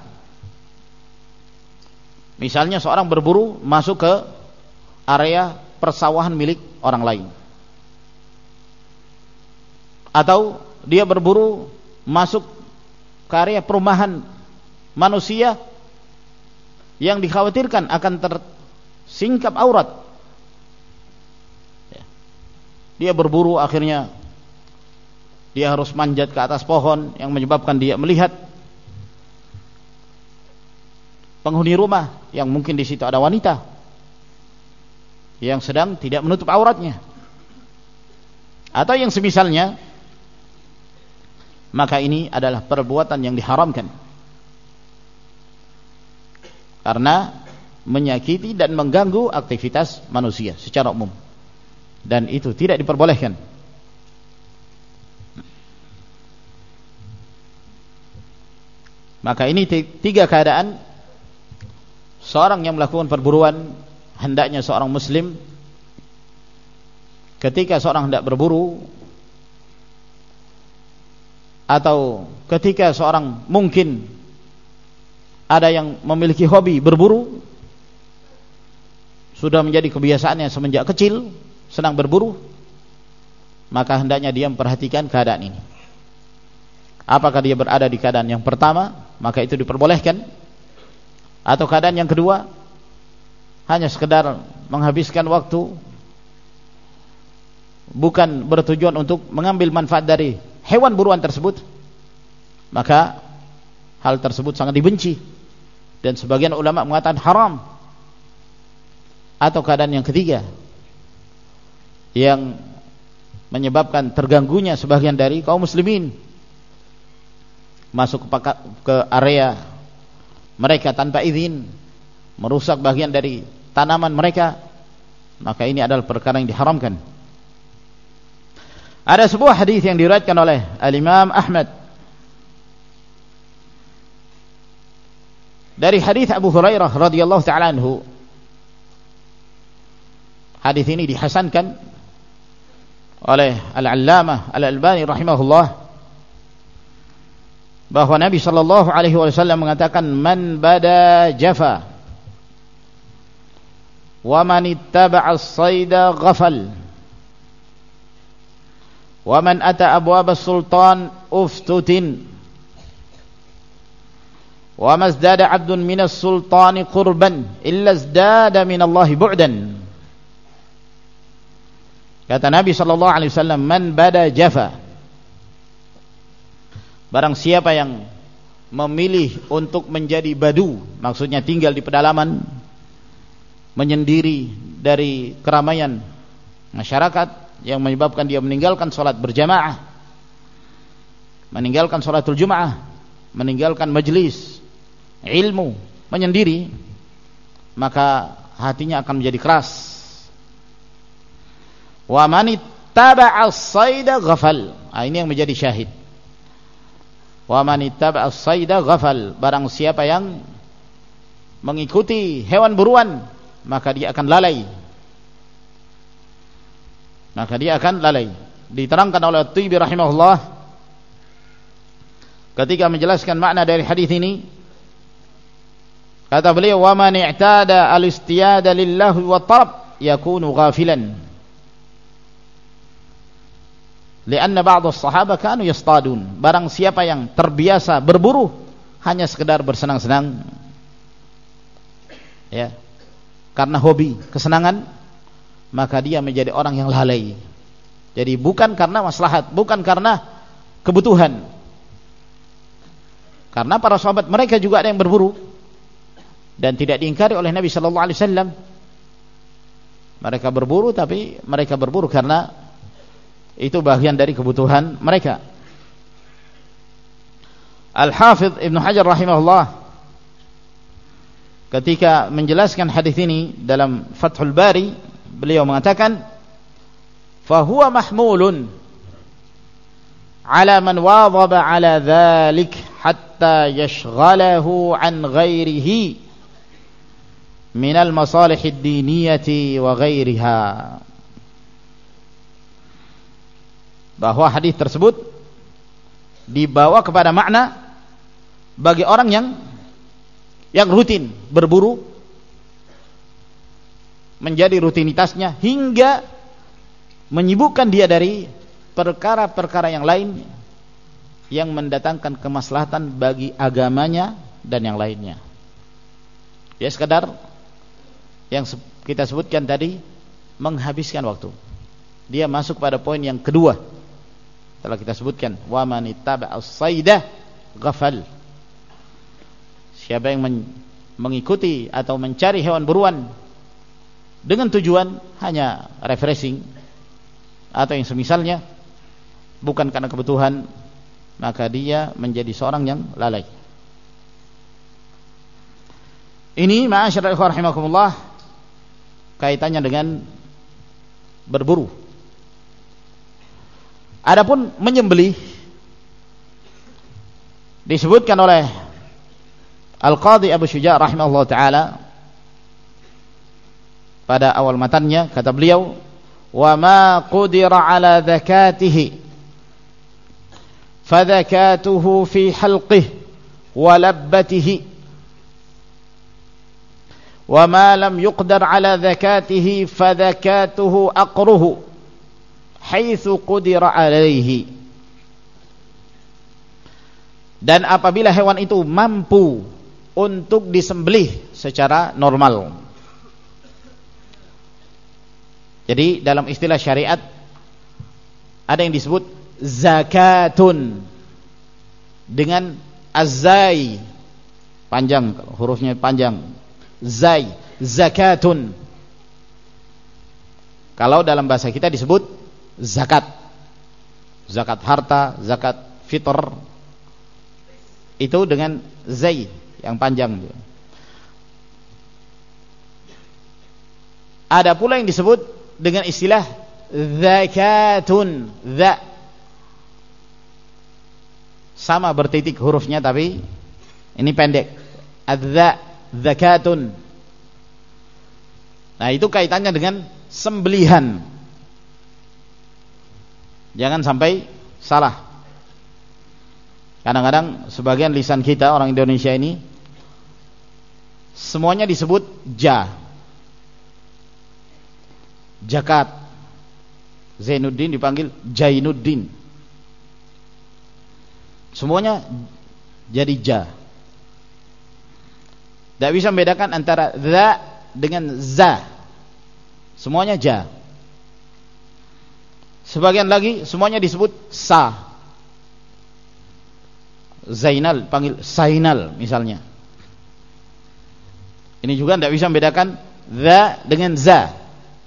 Misalnya seorang berburu masuk ke area persawahan milik orang lain, atau dia berburu masuk ke area perumahan manusia yang dikhawatirkan akan tersingkap aurat. Dia berburu, akhirnya dia harus manjat ke atas pohon yang menyebabkan dia melihat penghuni rumah yang mungkin di situ ada wanita. yang sedang tidak menutup auratnya atau yang semisalnya, maka ini adalah perbuatan yang diharamkan karena menyakiti dan mengganggu aktivitas manusia secara umum, dan itu tidak diperbolehkan. Maka ini tiga keadaan seorang yang melakukan perburuan. Hendaknya seorang muslim ketika seorang hendak berburu, atau ketika seorang mungkin ada yang memiliki hobi berburu, sudah menjadi kebiasaannya semenjak kecil senang berburu, maka hendaknya dia memperhatikan keadaan ini. Apakah dia berada di keadaan yang pertama, maka itu diperbolehkan, atau keadaan yang kedua hanya sekedar menghabiskan waktu, bukan bertujuan untuk mengambil manfaat dari hewan buruan tersebut, maka hal tersebut sangat dibenci dan sebagian ulama mengatakan haram. Atau keadaan yang ketiga yang menyebabkan terganggunya sebagian dari kaum muslimin masuk ke area mereka tanpa izin, merusak bagian dari tanaman mereka, maka ini adalah perkara yang diharamkan. Ada sebuah hadis yang diriwayatkan oleh Al-Imam Ahmad dari hadis Abu Hurairah radhiyallahu taala anhu. Hadis ini dihasankan oleh Al-Allamah Al-Albani rahimahullah, bahwa Nabi sallallahu alaihi wasallam mengatakan, man bada jafa wa man ittaba'a as-sayda ghafal wa man ata abwab as-sultan uftutin wa mazdada 'abdun min as-sultani qurban illa izdada min Allah bu'dan. Kata Nabi sallallahu alaihi wasallam, man bada jafa, barang siapa yang memilih untuk menjadi badu, maksudnya tinggal di pedalaman, menyendiri dari keramaian masyarakat, yang menyebabkan dia meninggalkan sholat berjamaah, meninggalkan sholatul jumaah, meninggalkan majlis ilmu, menyendiri, maka hatinya akan menjadi keras. Wa man ittaba'a as-sayda ghafal. Nah, ini yang menjadi syahid. Wa man ittaba'a as-sayda ghafal, barang siapa yang mengikuti hewan buruan, maka dia akan lalai. Maka dia akan lalai. Diterangkan oleh At-Tibi rahimahullah ketika menjelaskan makna dari hadis ini, kata beliau, wa man i'tada al-istiyada lillahi wa tarab yakunu ghafilan. Lianna ba'd as-sahabah kanu yastadun, barang siapa yang terbiasa berburu hanya sekedar bersenang-senang, ya, karena hobi, kesenangan, maka dia menjadi orang yang lalai. Jadi bukan karena maslahat, bukan karena kebutuhan. Karena para sahabat mereka juga ada yang berburu dan tidak diingkari oleh Nabi sallallahu alaihi wasallam. Mereka berburu, tapi mereka berburu karena itu bagian dari kebutuhan mereka. Al-Hafidh Ibnu Hajar rahimahullah ketika menjelaskan hadis ini dalam Fathul Bari, beliau mengatakan, fahuwa mahmulun ala man wadhaba ala dhalik hatta yashghalahu an ghairihi minal masalih ad-diniyati wa ghairiha. Bahwa hadis tersebut dibawa kepada makna bagi orang yang yang rutin berburu, menjadi rutinitasnya hingga menyibukkan dia dari perkara-perkara yang lain yang mendatangkan kemaslahatan bagi agamanya dan yang lainnya. Ya, sekadar yang kita sebutkan tadi, menghabiskan waktu. Dia masuk pada poin yang kedua telah kita sebutkan, wa man ittaba'a as-sayda ghafal. Siapa yang men- mengikuti atau mencari hewan buruan dengan tujuan hanya refreshing atau yang semisalnya, bukan karena kebutuhan, maka dia menjadi seorang yang lalai. Ini ma'asyiral ikhwan rahimakumullah kaitannya dengan berburu. Adapun menyembelih disebutkan oleh Al-Qadhi Abu Syuja' rahimahullah ta'ala pada awal matannya, kata beliau, wa ma qudira ala zakatihi fa zakatuhu fi halqihi wa labbatihi wa ma lam yuqdar ala zakatihi fa zakatuhu aqruhu haitsu qudira alaihi. Dan apabila hewan itu mampu untuk disembelih secara normal. Jadi dalam istilah syariat ada yang disebut zakatun dengan azai, panjang, hurufnya panjang, zai, zakatun. Kalau dalam bahasa kita disebut zakat, zakat harta, zakat fitr, itu dengan zai yang panjang. Ada pula yang disebut dengan istilah zakatun, za, sama bertitik hurufnya tapi ini pendek, adza, zakatun. Nah itu kaitannya dengan sembelihan, jangan sampai salah. Kadang-kadang sebagian lisan kita orang Indonesia ini semuanya disebut ja, zakat. Zainuddin dipanggil Jainuddin, semuanya jadi ja. Tidak bisa membedakan antara za dengan za, semuanya ja. Sebagian lagi semuanya disebut sa, Zainal panggil Sainal misalnya. Ini juga tidak bisa membedakan za dengan za.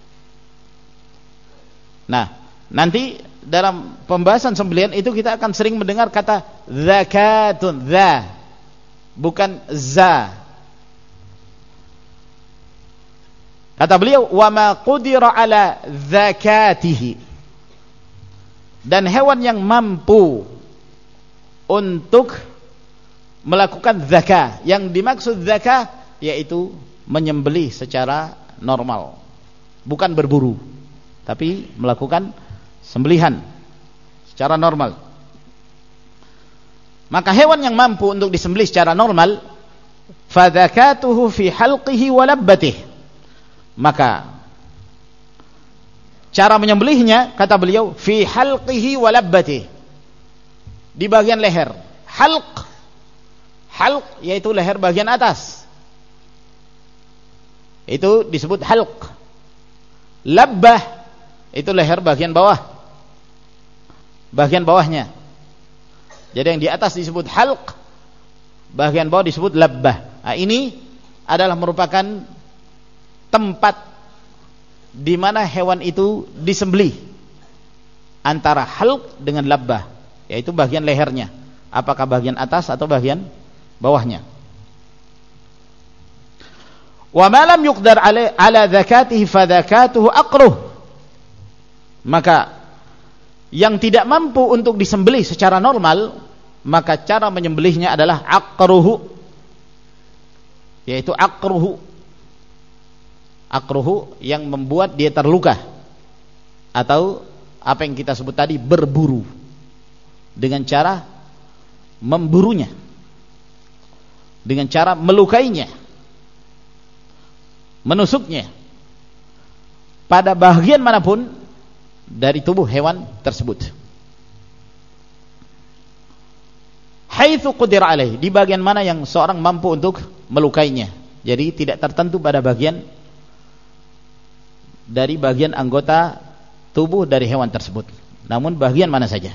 Nah, nanti dalam pembahasan sembelihan itu kita akan sering mendengar kata zakatun, za, bukan za. Kata beliau, wa ma qudira ala zakatihi, dan hewan yang mampu untuk melakukan zakah. Yang dimaksud zakah yaitu menyembelih secara normal, bukan berburu, tapi melakukan sembelihan secara normal. Maka hewan yang mampu untuk disembelih secara normal, fa zakatuhu fi halqihi wa labbatihi, maka cara menyembelihnya, kata beliau, fi halqihi wa labbatihi, di bagian leher. Halq, halq yaitu leher bagian atas, itu disebut halq. Labbah itu leher bagian bawah, bagian bawahnya. Jadi yang di atas disebut halq, bagian bawah disebut labbah. Nah, ini adalah merupakan tempat di mana hewan itu disembelih, antara halq dengan labbah, yaitu bagian lehernya, apakah bagian atas atau bagian bawahnya. Wa ma lam yuqdar ala, ala zakatihi fa zakatuhu aqruh, maka yang tidak mampu untuk disembelih secara normal, maka cara menyembelihnya adalah aqruhu, yaitu aqruhu, aqruhu yang membuat dia terluka, atau apa yang kita sebut tadi berburu, dengan cara memburunya, dengan cara melukainya, menusuknya pada bagian manapun dari tubuh hewan tersebut. Haitsu qudira alaih, di bagian mana yang seorang mampu untuk melukainya. Jadi tidak tertentu pada bagian dari bagian anggota tubuh dari hewan tersebut, namun bagian mana saja.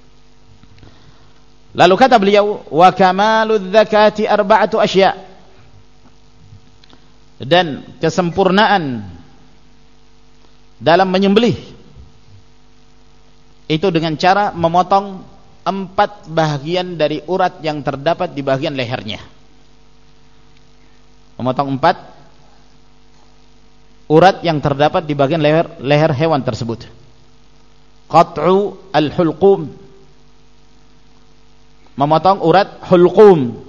Lalu kata beliau, wa kamaludz zakati arba'atu asya', dan kesempurnaan dalam menyembelih itu dengan cara memotong empat bagian dari urat yang terdapat di bagian lehernya. Memotong empat urat yang terdapat di bagian leher leher hewan tersebut. Qat'u al-hulqum, memotong urat hulqum.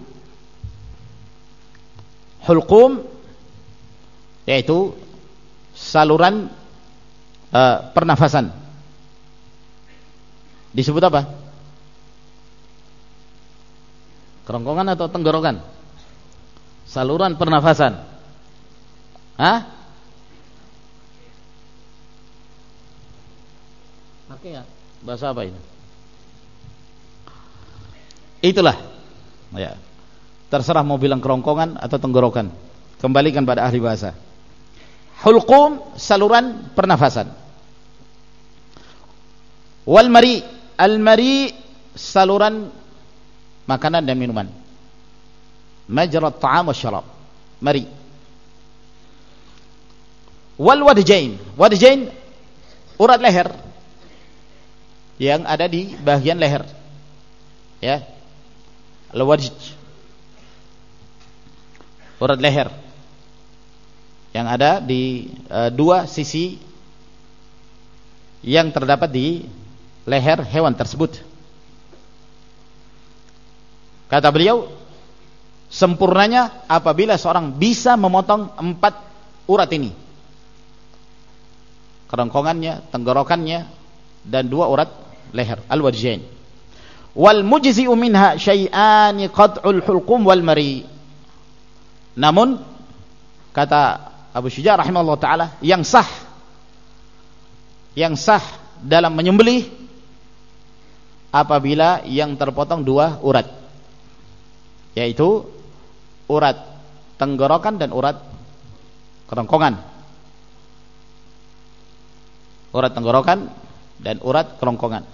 Hulqum yaitu saluran uh, pernafasan. Disebut apa? Kerongkongan atau tenggorokan? Saluran pernafasan. Hah? Pakai ya? Bahasa apa ini? Itulah. Ya. Terserah mau bilang kerongkongan atau tenggorokan. Kembalikan pada ahli bahasa. Hulqum, saluran pernafasan. Wal mari, al mari, saluran makanan dan minuman. Majrat ta'am wa syarab. Mari. Wal wadjain, wadjain urat leher yang ada di bagian leher. Ya. Al wadj, urat leher yang ada di uh, dua sisi yang terdapat di leher hewan tersebut. Kata beliau, sempurnanya apabila seorang bisa memotong empat urat ini, kerongkongannya, tenggorokannya, dan dua urat leher, al-wajhain. Wal mujzi'u minha syai'ani qat'ul hulqum wal mari. Namun kata Abu Syuja' rahimahullah ta'ala, yang sah yang sah dalam menyembelih apabila yang terpotong dua urat, yaitu urat tenggorokan dan urat kerongkongan. Urat tenggorokan dan urat kerongkongan.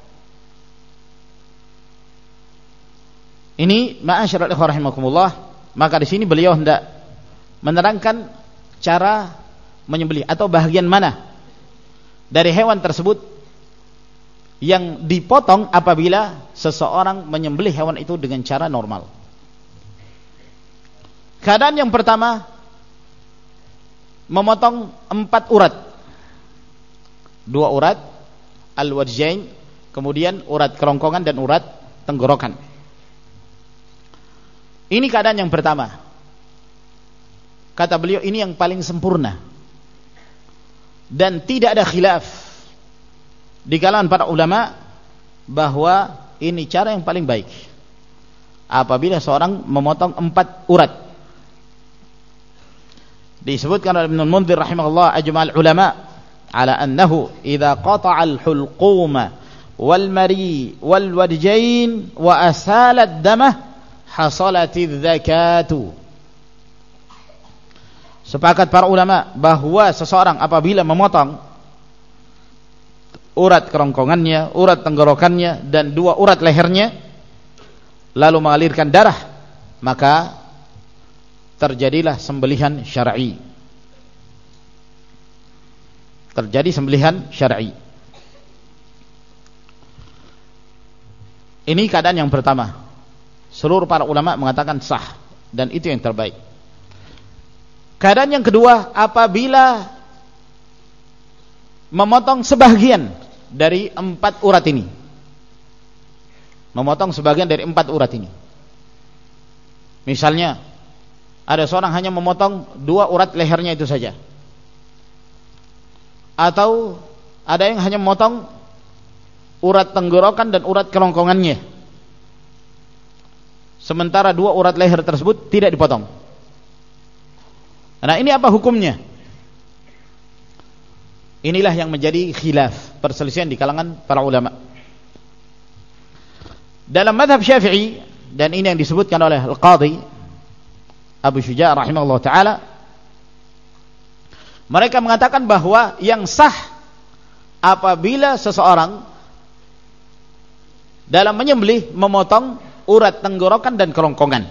Ini ma'asyiral ikhwah rahimakumullah. Maka di sini beliau hendak menerangkan cara menyembelih atau bagian mana dari hewan tersebut yang dipotong apabila seseorang menyembelih hewan itu dengan cara normal. Keadaan yang pertama, memotong empat urat. Dua urat al-wajhain, kemudian urat kerongkongan dan urat tenggorokan. Ini keadaan yang pertama. Kata beliau, ini yang paling sempurna dan tidak ada khilaf di kalangan para ulama bahwa ini cara yang paling baik apabila seorang memotong empat urat. Disebutkan oleh Ibnu Munzir rahimahullah, ajma'al ulama ala annahu idza qata'a al-hulquma wal mari wal wadjain wa asala ad-damah hasalatidz zakatu. Sepakat para ulama bahwa seseorang apabila memotong urat kerongkongannya, urat tenggorokannya, dan dua urat lehernya, lalu mengalirkan darah, maka terjadilah sembelihan syar'i. Terjadi sembelihan syar'i. Ini keadaan yang pertama. Seluruh para ulama mengatakan sah dan itu yang terbaik. Keadaan yang kedua, apabila memotong sebagian dari empat urat ini, memotong sebagian dari empat urat ini. Misalnya, ada seorang hanya memotong dua urat lehernya itu saja, atau ada yang hanya memotong urat tenggorokan dan urat kerongkongannya, sementara dua urat leher tersebut tidak dipotong. Nah, ini apa hukumnya? Inilah yang menjadi khilaf, perselisihan di kalangan para ulama. Dalam mazhab Syafi'i, dan ini yang disebutkan oleh Al-Qadhi Abu Syuja' rahimahullah ta'ala, mereka mengatakan bahwa yang sah apabila seseorang dalam menyembelih memotong urat tenggorokan dan kerongkongan,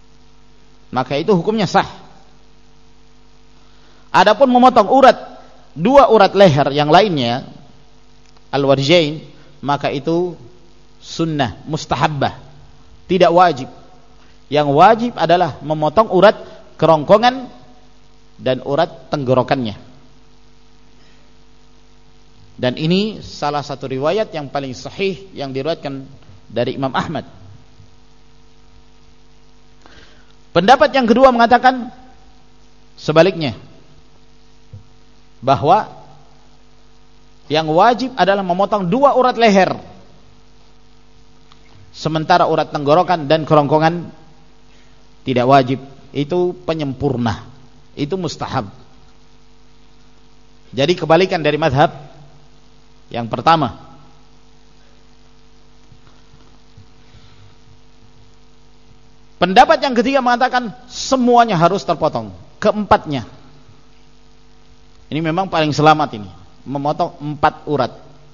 maka itu hukumnya sah. Adapun memotong urat dua urat leher yang lainnya al-warjain, maka itu sunnah mustahabbah, tidak wajib. Yang wajib adalah memotong urat kerongkongan dan urat tenggorokannya. Dan ini salah satu riwayat yang paling sahih yang diriwayatkan dari Imam Ahmad. Pendapat yang kedua mengatakan sebaliknya, bahwa yang wajib adalah memotong dua urat leher, sementara urat tenggorokan dan kerongkongan tidak wajib. Itu penyempurna, itu mustahab. Jadi kebalikan dari mazhab yang pertama. Pendapat yang ketiga mengatakan semuanya harus terpotong, keempatnya. Ini memang paling selamat ini, memotong empat urat.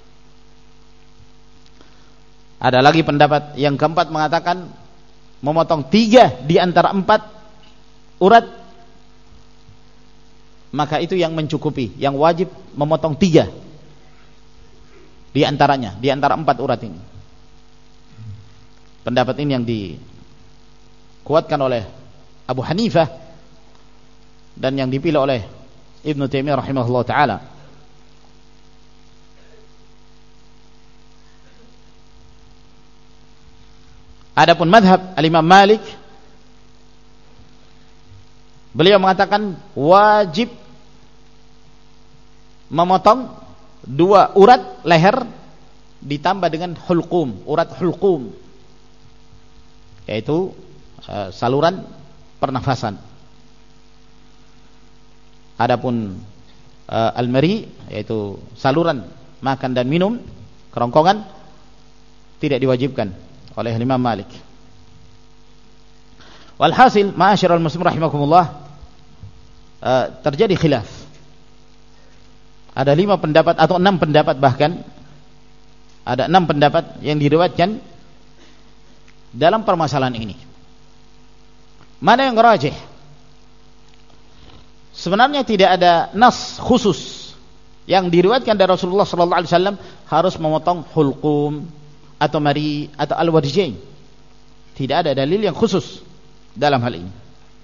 Ada lagi pendapat yang keempat mengatakan memotong tiga di antara empat urat, maka itu yang mencukupi. Yang wajib memotong tiga di antaranya, di antara empat urat ini. Pendapat ini yang dikuatkan oleh Abu Hanifah dan yang dipilih oleh Ibnu Taimiyah rahimahullah ta'ala. Adapun madhab al-Imam Malik, beliau mengatakan wajib memotong dua urat leher ditambah dengan hulqum, urat hulqum, yaitu uh, saluran pernafasan. Adapun uh, al-mari, yaitu saluran makan dan minum, kerongkongan, tidak diwajibkan oleh Imam Malik. Walhasil, ma'asyiral muslimin rahimakumullah, uh, terjadi khilaf. Ada lima pendapat atau enam pendapat, bahkan ada enam pendapat yang diriwayatkan dalam permasalahan ini. Mana yang rajih? Sebenarnya tidak ada nas khusus yang diriwayatkan dari Rasulullah sallallahu alaihi wasallam harus memotong hulqum atau mari atau al-warjain. Tidak ada dalil yang khusus dalam hal ini.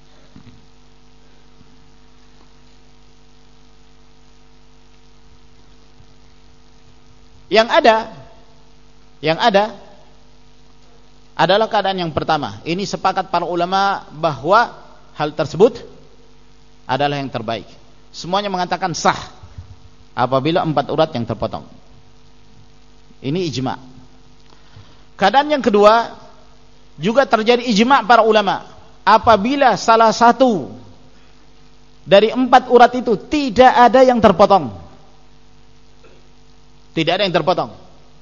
Yang ada yang ada adalah keadaan yang pertama. Ini sepakat para ulama bahwa hal tersebut adalah yang terbaik. Semuanya mengatakan sah apabila empat urat yang terpotong. Ini ijma'. Keadaan yang kedua juga terjadi ijma' para ulama. Apabila salah satu dari empat urat itu tidak ada yang terpotong, tidak ada yang terpotong,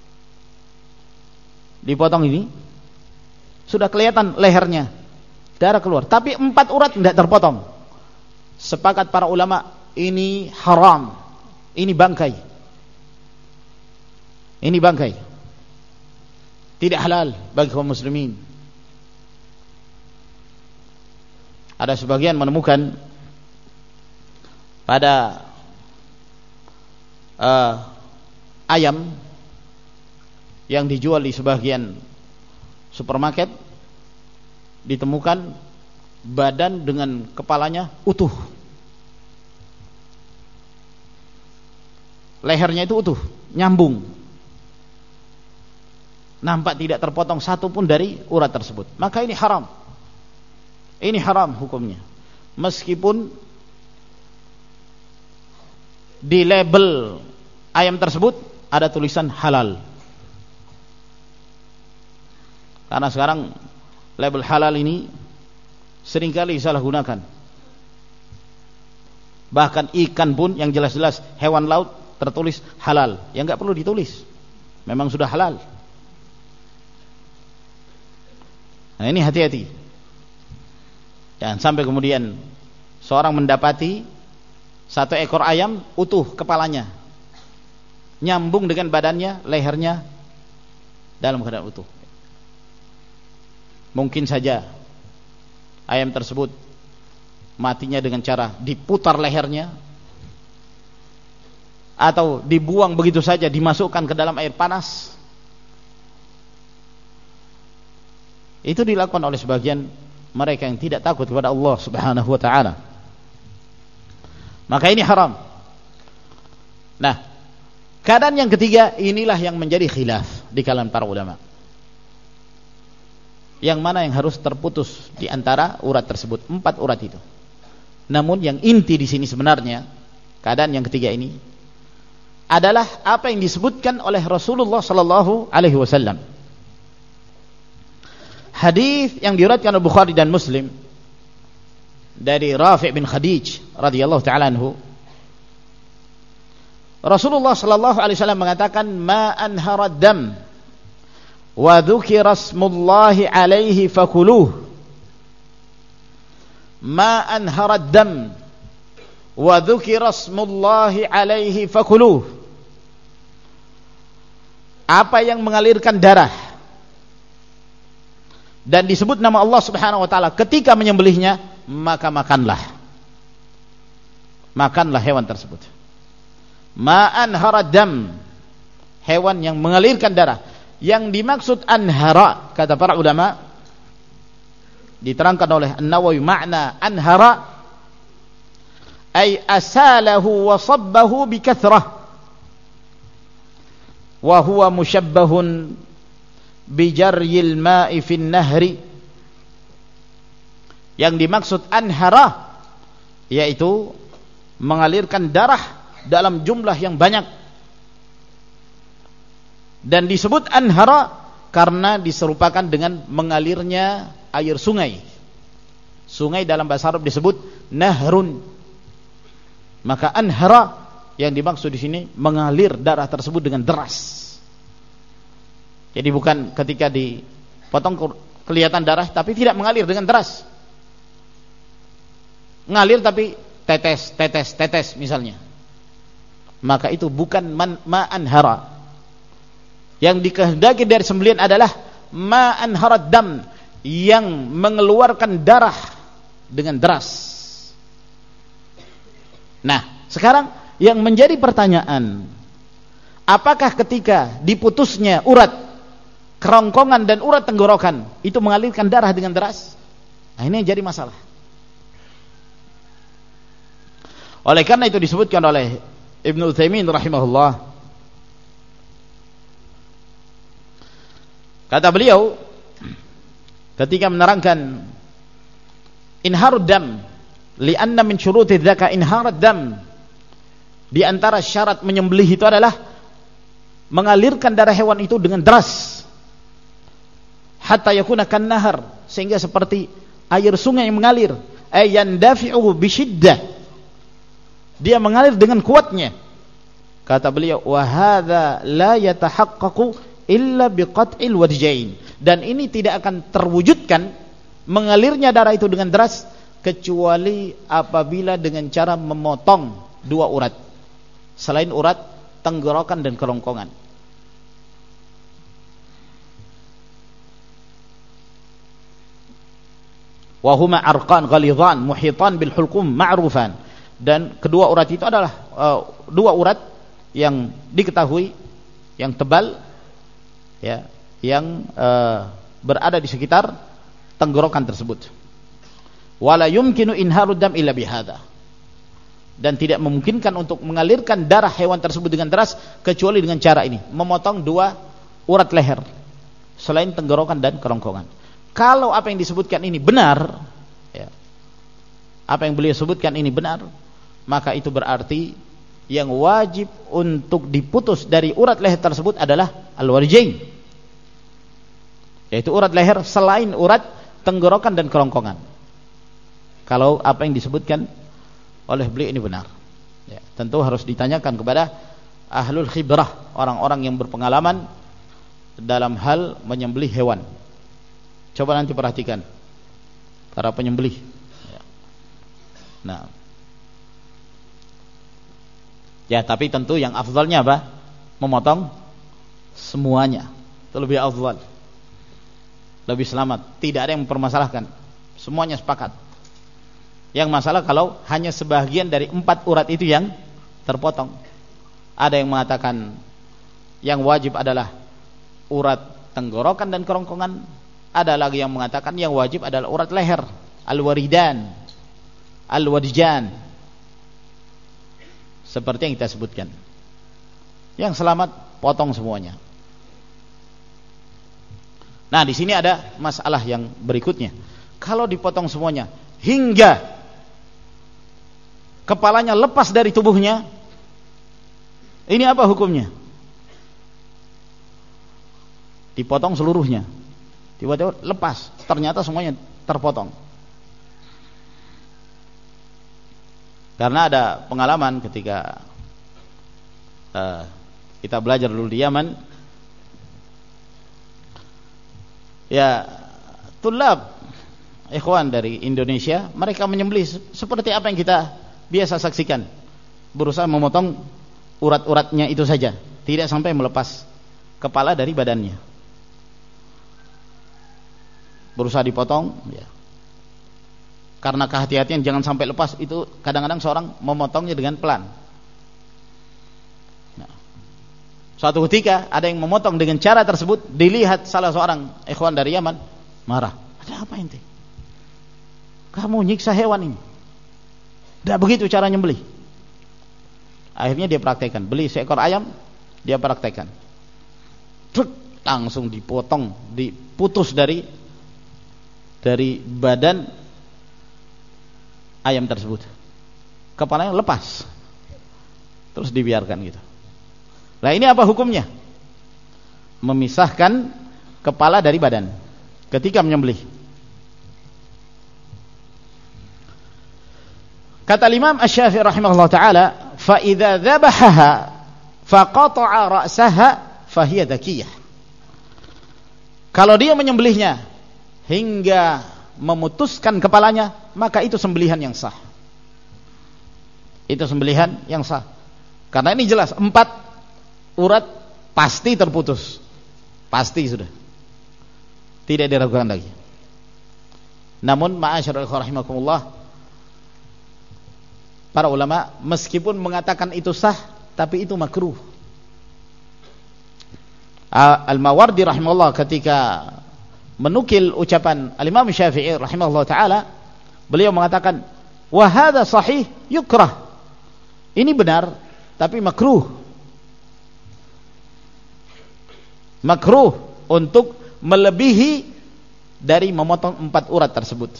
dipotong ini sudah kelihatan lehernya, darah keluar, tapi empat urat tidak terpotong. Sepakat para ulama ini haram, ini bangkai, ini bangkai, tidak halal bagi kaum muslimin. Ada sebagian menemukan pada uh, ayam yang dijual di sebagian supermarket, ditemukan badan dengan kepalanya utuh, lehernya itu utuh, nyambung, nampak tidak terpotong satu pun dari urat tersebut. Maka ini haram, ini haram hukumnya, meskipun di label ayam tersebut ada tulisan halal. Karena sekarang label halal ini seringkali disalahgunakan. Bahkan ikan pun yang jelas-jelas hewan laut tertulis halal, yang enggak perlu ditulis, memang sudah halal. Nah, ini hati-hati. Jangan sampai kemudian seorang mendapati satu ekor ayam utuh kepalanya, nyambung dengan badannya, lehernya dalam keadaan utuh. Mungkin saja ayam tersebut matinya dengan cara diputar lehernya, atau dibuang begitu saja, dimasukkan ke dalam air panas. Itu dilakukan oleh sebagian mereka yang tidak takut kepada Allah Subhanahu wa taala. Maka ini haram. Nah, keadaan yang ketiga, inilah yang menjadi khilaf di kalangan para ulama. Yang mana yang harus terputus di antara urat tersebut, empat urat itu. Namun yang inti di sini sebenarnya, keadaan yang ketiga ini adalah apa yang disebutkan oleh Rasulullah sallallahu alaihi wasallam. Hadis yang diriwayatkan oleh Bukhari dan Muslim dari Rafi' bin Khadij radhiyallahu ta'ala anhu, Rasulullah sallallahu alaihi wasallam mengatakan, ma anhara dam wa dzukira smullahi alaihi fakuluh. Ma anhara dam wa dzukira smullahi alaihi fakuluh. Apa yang mengalirkan darah dan disebut nama Allah Subhanahu wa taala ketika menyembelihnya, maka makanlah. Makanlah hewan tersebut. Ma anhara dam, hewan yang mengalirkan darah. Yang dimaksud anhara, kata para ulama, diterangkan oleh An-Nawawi, makna anhara ay asalahu wa sabbahu bi kathrah wa huwa musyabbahun bi jaryil ma'i fin nahri. Yang dimaksud anhara yaitu mengalirkan darah dalam jumlah yang banyak, dan disebut anhara karena diserupakan dengan mengalirnya air sungai. Sungai dalam bahasa Arab disebut nahrun. Maka anhara yang dimaksud di sini mengalir darah tersebut dengan deras. Jadi bukan ketika dipotong kelihatan darah tapi tidak mengalir dengan deras. Ngalir tapi tetes, tetes, tetes misalnya. Maka itu bukan man, ma anhara. Yang dikehendaki dari sembelihan adalah ma anharad dam, yang mengeluarkan darah dengan deras. Nah, sekarang yang menjadi pertanyaan, apakah ketika diputusnya urat kerongkongan dan urat tenggorokan itu mengalirkan darah dengan deras? Nah, ini yang jadi masalah. Oleh karena itu disebutkan oleh Ibnu Utsaimin rahimahullah, kata beliau ketika menerangkan inharud dam, li'anna min syuruti dzaka inharud dam, di antara syarat menyembelih itu adalah mengalirkan darah hewan itu dengan deras, hatta yakuna kan nahar, sehingga seperti air sungai yang mengalir, ay yandafi'u bisyiddah, dia mengalir dengan kuatnya. Kata beliau, wa hadza la yatahaqqaqu illa biqat'il wadjain, dan ini tidak akan terwujudkan mengalirnya darah itu dengan deras kecuali apabila dengan cara memotong dua urat selain urat tenggorokan dan kerongkongan. Wa huma arqan ghalidhan muhitan bil hulqum ma'rufan, dan kedua urat itu adalah uh, dua urat yang diketahui, yang tebal, ya, yang uh, berada di sekitar tenggorokan tersebut. Wala yumkinu inharud dam illa bihadza, dan tidak memungkinkan untuk mengalirkan darah hewan tersebut dengan deras kecuali dengan cara ini, memotong dua urat leher selain tenggorokan dan kerongkongan. Kalau apa yang disebutkan ini benar, ya, apa yang beliau sebutkan ini benar, maka itu berarti yang wajib untuk diputus dari urat leher tersebut adalah al-warjain, yaitu urat leher selain urat tenggorokan dan kerongkongan. Kalau apa yang disebutkan oleh beliau ini benar, ya, tentu harus ditanyakan kepada ahlul khibrah, orang-orang yang berpengalaman dalam hal menyembelih hewan. Coba nanti perhatikan para penyembelih, ya. Nah, ya, tapi tentu yang afdalnya apa? Memotong semuanya. Itu lebih afdal, lebih selamat. Tidak ada yang mempermasalahkan, semuanya sepakat. Yang masalah kalau hanya sebagian dari empat urat itu yang terpotong, Ada yang mengatakan yang wajib adalah urat tenggorokan dan kerongkongan. Ada lagi yang mengatakan yang wajib adalah urat leher, al-waridan, al-wadjan, seperti yang kita sebutkan. Yang selamat potong semuanya. Nah, di sini ada masalah yang berikutnya. Kalau dipotong semuanya hingga kepalanya lepas dari tubuhnya, ini apa hukumnya? Dipotong seluruhnya, tiba-tiba lepas, ternyata semuanya terpotong. Karena ada pengalaman ketika uh, kita belajar dulu di Yaman, ya tulab ikhwan dari Indonesia, mereka menyembelih seperti apa yang kita biasa saksikan, berusaha memotong urat-uratnya itu saja, tidak sampai melepas kepala dari badannya, berusaha dipotong ya. Karena kehati-hatian jangan sampai lepas, itu kadang-kadang seorang memotongnya dengan pelan. Nah, suatu ketika ada yang memotong dengan cara tersebut, dilihat salah seorang ikhwan dari Yaman, marah. Ada apa ente? Kamu nyiksa hewan ini. Tidak begitu cara nyembelih. Akhirnya dia praktekkan, beli seekor ayam, dia praktekkan. Truk, langsung dipotong, diputus dari dari badan ayam tersebut. Kepalanya lepas. Terus dibiarkan gitu. Nah, ini apa hukumnya? Memisahkan kepala dari badan ketika menyembelih. Kata Imam Asy-Syafi'i rahimahullah taala, fa idza dzabahaha fa qata'a ra'saha fa hiya dzakiyah. Kalau dia menyembelihnya hingga memutuskan kepalanya, maka itu sembelihan yang sah. Itu sembelihan yang sah. Karena ini jelas empat urat pasti terputus. Pasti sudah. Tidak diragukan lagi. Namun ma'asyiral rahimakumullah, para ulama meskipun mengatakan itu sah, tapi itu makruh. Al-Mawardi rahimahullah ketika menukil ucapan Al-Imam Syafi'i rahimahullah ta'ala, beliau mengatakan, wa hadha sahih yukrah. Ini benar, tapi makruh. Makruh untuk melebihi dari memotong empat urat tersebut.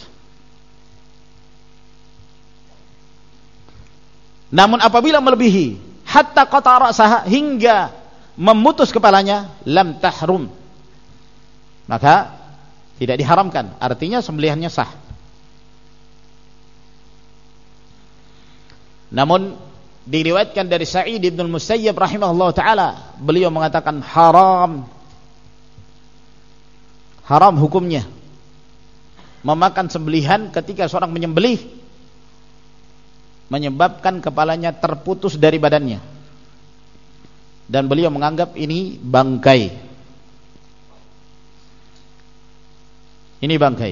Namun apabila melebihi hatta qata ra'saha, hingga memutus kepalanya, lam tahrum, maka tidak diharamkan, artinya sembelihannya sah. Namun diriwayatkan dari Sa'id bin Musayyib rahimahullah taala, beliau mengatakan haram. Haram hukumnya memakan sembelihan ketika seorang menyembelih menyebabkan kepalanya terputus dari badannya, dan beliau menganggap ini bangkai. Ini bangkai.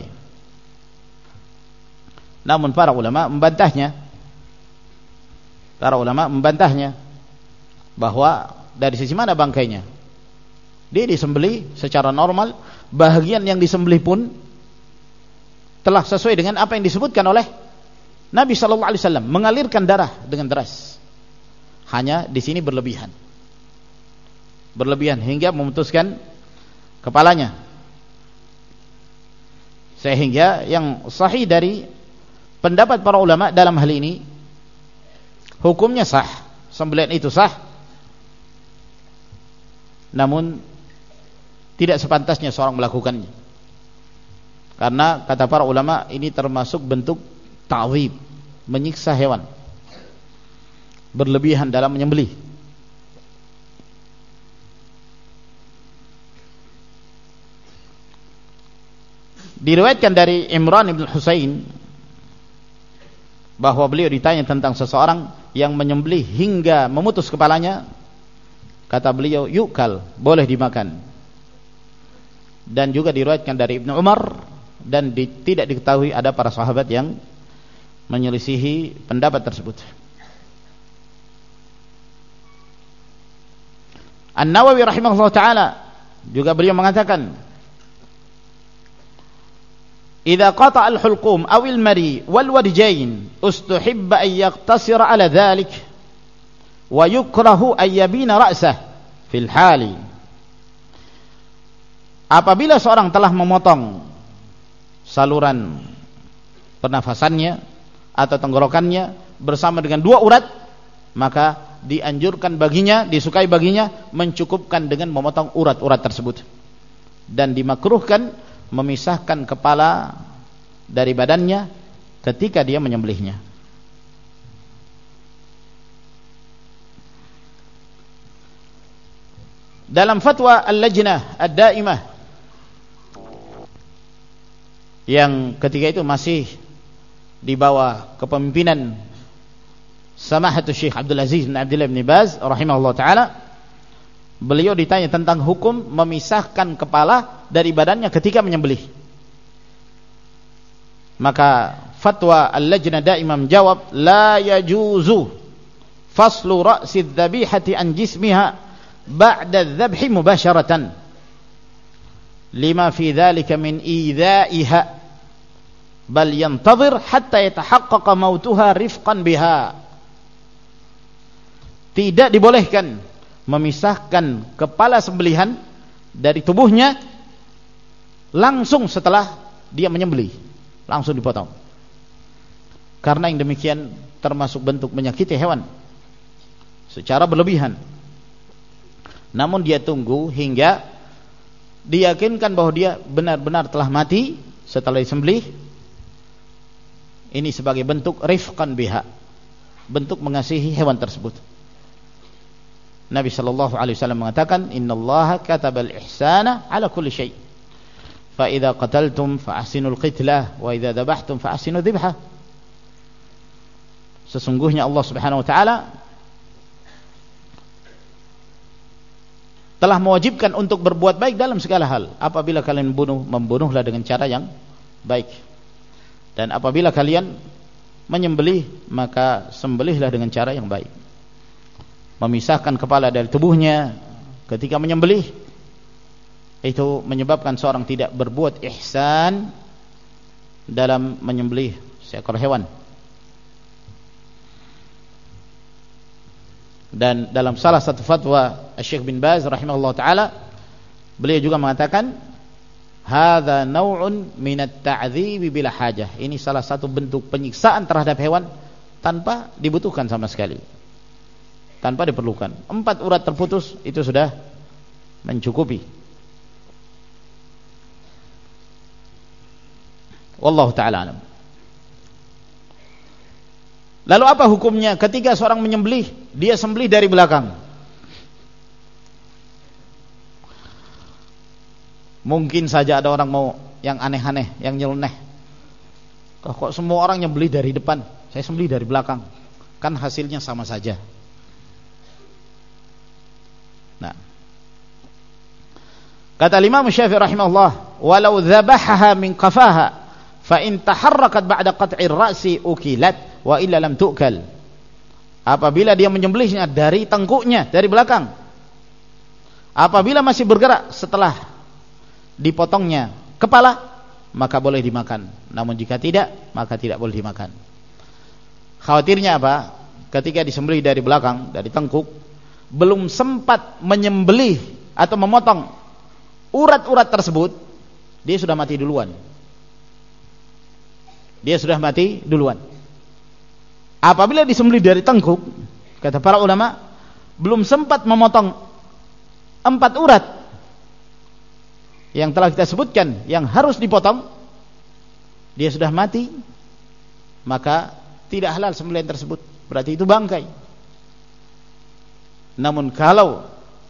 Namun para ulama membantahnya. Para ulama membantahnya bahwa dari sisi mana bangkainya? Dia disembelih secara normal, bahagian yang disembelih pun telah sesuai dengan apa yang disebutkan oleh Nabi sallallahu alaihi wasallam, mengalirkan darah dengan deras. Hanya di sini berlebihan. Berlebihan hingga memutuskan kepalanya. Sehingga yang sahih dari pendapat para ulama dalam hal ini, hukumnya sah, sembelihan itu sah. Namun tidak sepantasnya seorang melakukannya, karena kata para ulama ini termasuk bentuk ta'dzib, menyiksa hewan, berlebihan dalam menyembelih. Diriwayatkan dari Imran bin Husain bahwa beliau ditanya tentang seseorang yang menyembelih hingga memutus kepalanya, kata beliau, yukal, boleh dimakan. Dan juga diriwayatkan dari Ibnu Umar, dan di, tidak diketahui ada para sahabat yang menyelisihi pendapat tersebut. An-Nawawi rahimahullah ta'ala juga beliau mengatakan, idza qata al-hulqum aw al-mari wal wadjain ustuhibba an yaqtasira ala dhalik wa yukrahu an yabina ra'sah fil hali. Apabila seorang telah memotong saluran pernafasannya atau tenggorokannya bersama dengan dua urat, maka dianjurkan baginya, disukai baginya mencukupkan dengan memotong urat-urat tersebut, dan dimakruhkan memisahkan kepala dari badannya ketika dia menyembelihnya. Dalam fatwa Al-Lajnah Ad-Daimah yang ketika itu masih di bawah kepemimpinan Samahatul Syekh Abdul Aziz bin Abdullah bin Baz rahimahullah ta'ala, beliau ditanya tentang hukum memisahkan kepala dari badannya ketika menyembelih. Maka fatwa Al-Lajnah Daimah menjawab, la yajuzu faslu ra'si dzabihati an jismiha ba'da dzabhi mubasharatan lima fi dzalika min idza'iha bal yantazir hatta yatahaqqaqa mautuha rifqan biha. Tidak dibolehkan memisahkan kepala sembelihan dari tubuhnya langsung setelah dia menyembelih, langsung dipotong, karena yang demikian termasuk bentuk menyakiti hewan secara berlebihan. Namun dia tunggu hingga diyakinkan bahwa dia benar-benar telah mati setelah disembelih. Ini sebagai bentuk rifqan biha, bentuk mengasihi hewan tersebut. Nabi sallallahu alaihi wasallam mengatakan, innallaha katabal ihsana ala kulli syai', fa idza qataltum fa ahsinul qitlah wa idza dhabhtum fa ahsinu dhibha. Sesungguhnya Allah Subhanahu wa taala telah mewajibkan untuk berbuat baik dalam segala hal. Apabila kalian membunuh, membunuhlah dengan cara yang baik, dan apabila kalian menyembelih, maka sembelihlah dengan cara yang baik. Memisahkan kepala dari tubuhnya ketika menyembelih itu menyebabkan seorang tidak berbuat ihsan dalam menyembelih seekor hewan. Dan dalam salah satu fatwa Syekh bin Baz rahimahullah ta'ala, beliau juga mengatakan, hadza naw'un minat ta'dzibi bila hajah. Ini salah satu bentuk penyiksaan terhadap hewan tanpa dibutuhkan sama sekali, tanpa diperlukan. Empat urat terputus itu sudah mencukupi. Wallahu ta'ala alam. Lalu apa hukumnya ketika seorang menyembelih, dia sembelih dari belakang? Mungkin saja ada orang mau yang aneh-aneh, yang nyeleneh. Kok semua orang nyembelih dari depan, saya sembelih dari belakang? Kan hasilnya sama saja. Nah, kata Imam Syafi'i rahimahullah, walau dzabahaha min qafaha fa in taharrakat ba'da qat'ir ra'si ukilat wa illa lam tu'kal. Apabila dia menyembelihnya dari tengkuknya, dari belakang, apabila masih bergerak setelah dipotongnya kepala, maka boleh dimakan. Namun jika tidak, maka tidak boleh dimakan. Khawatirnya apa? Ketika disembelih dari belakang, dari tengkuk, belum sempat menyembelih atau memotong urat-urat tersebut, dia sudah mati duluan. Dia sudah mati duluan. Apabila disembelih dari tengkuk, kata para ulama, belum sempat memotong empat urat yang telah kita sebutkan yang harus dipotong, dia sudah mati, maka tidak halal sembelihan tersebut, berarti itu bangkai. Namun kalau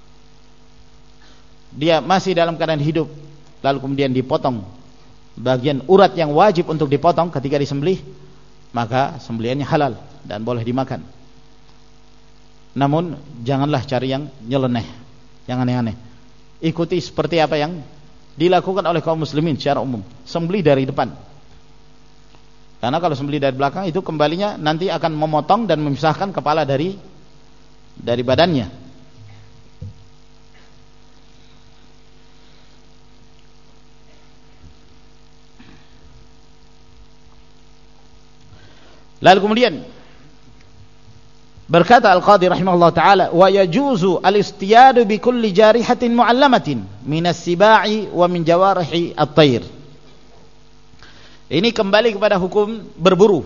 dia masih dalam keadaan hidup, lalu kemudian dipotong bagian urat yang wajib untuk dipotong ketika disembelih, maka sembelihannya halal dan boleh dimakan. Namun janganlah cari yang nyeleneh, yang aneh-aneh. Ikuti seperti apa yang dilakukan oleh kaum muslimin secara umum, sembelih dari depan. Karena kalau sembelih dari belakang itu kembalinya nanti akan memotong dan memisahkan kepala dari dari badannya. Lalu kemudian berkata Al-Qadhi rahimahullah ta'ala, wa yajuzu al-istiyadu bi kulli jarihatin mu'allamatin minas siba'i wa min jawarihi at-tayr. Ini kembali kepada hukum berburu.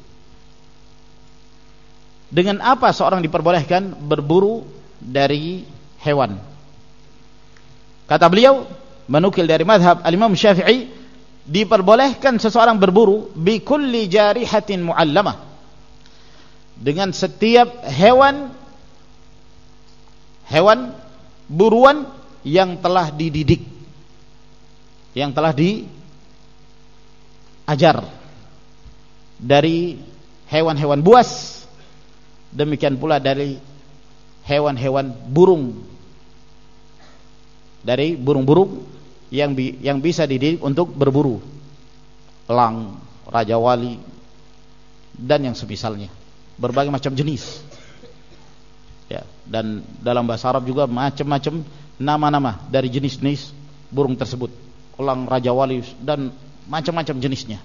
Dengan apa seorang diperbolehkan berburu dari hewan? Kata beliau, menukil dari madhab al-Imam Syafi'i, diperbolehkan seseorang berburu bi kulli jarihatin mu'allamah, dengan setiap hewan hewan buruan yang telah dididik, yang telah diajar, dari hewan-hewan buas, demikian pula dari hewan-hewan burung, dari burung-burung yang bi yang bisa dididik untuk berburu, elang, raja wali, dan yang semisalnya, berbagai macam jenis. Ya, dan dalam bahasa Arab juga macam-macam nama-nama dari jenis-jenis burung tersebut, elang, raja wali, dan macam-macam jenisnya.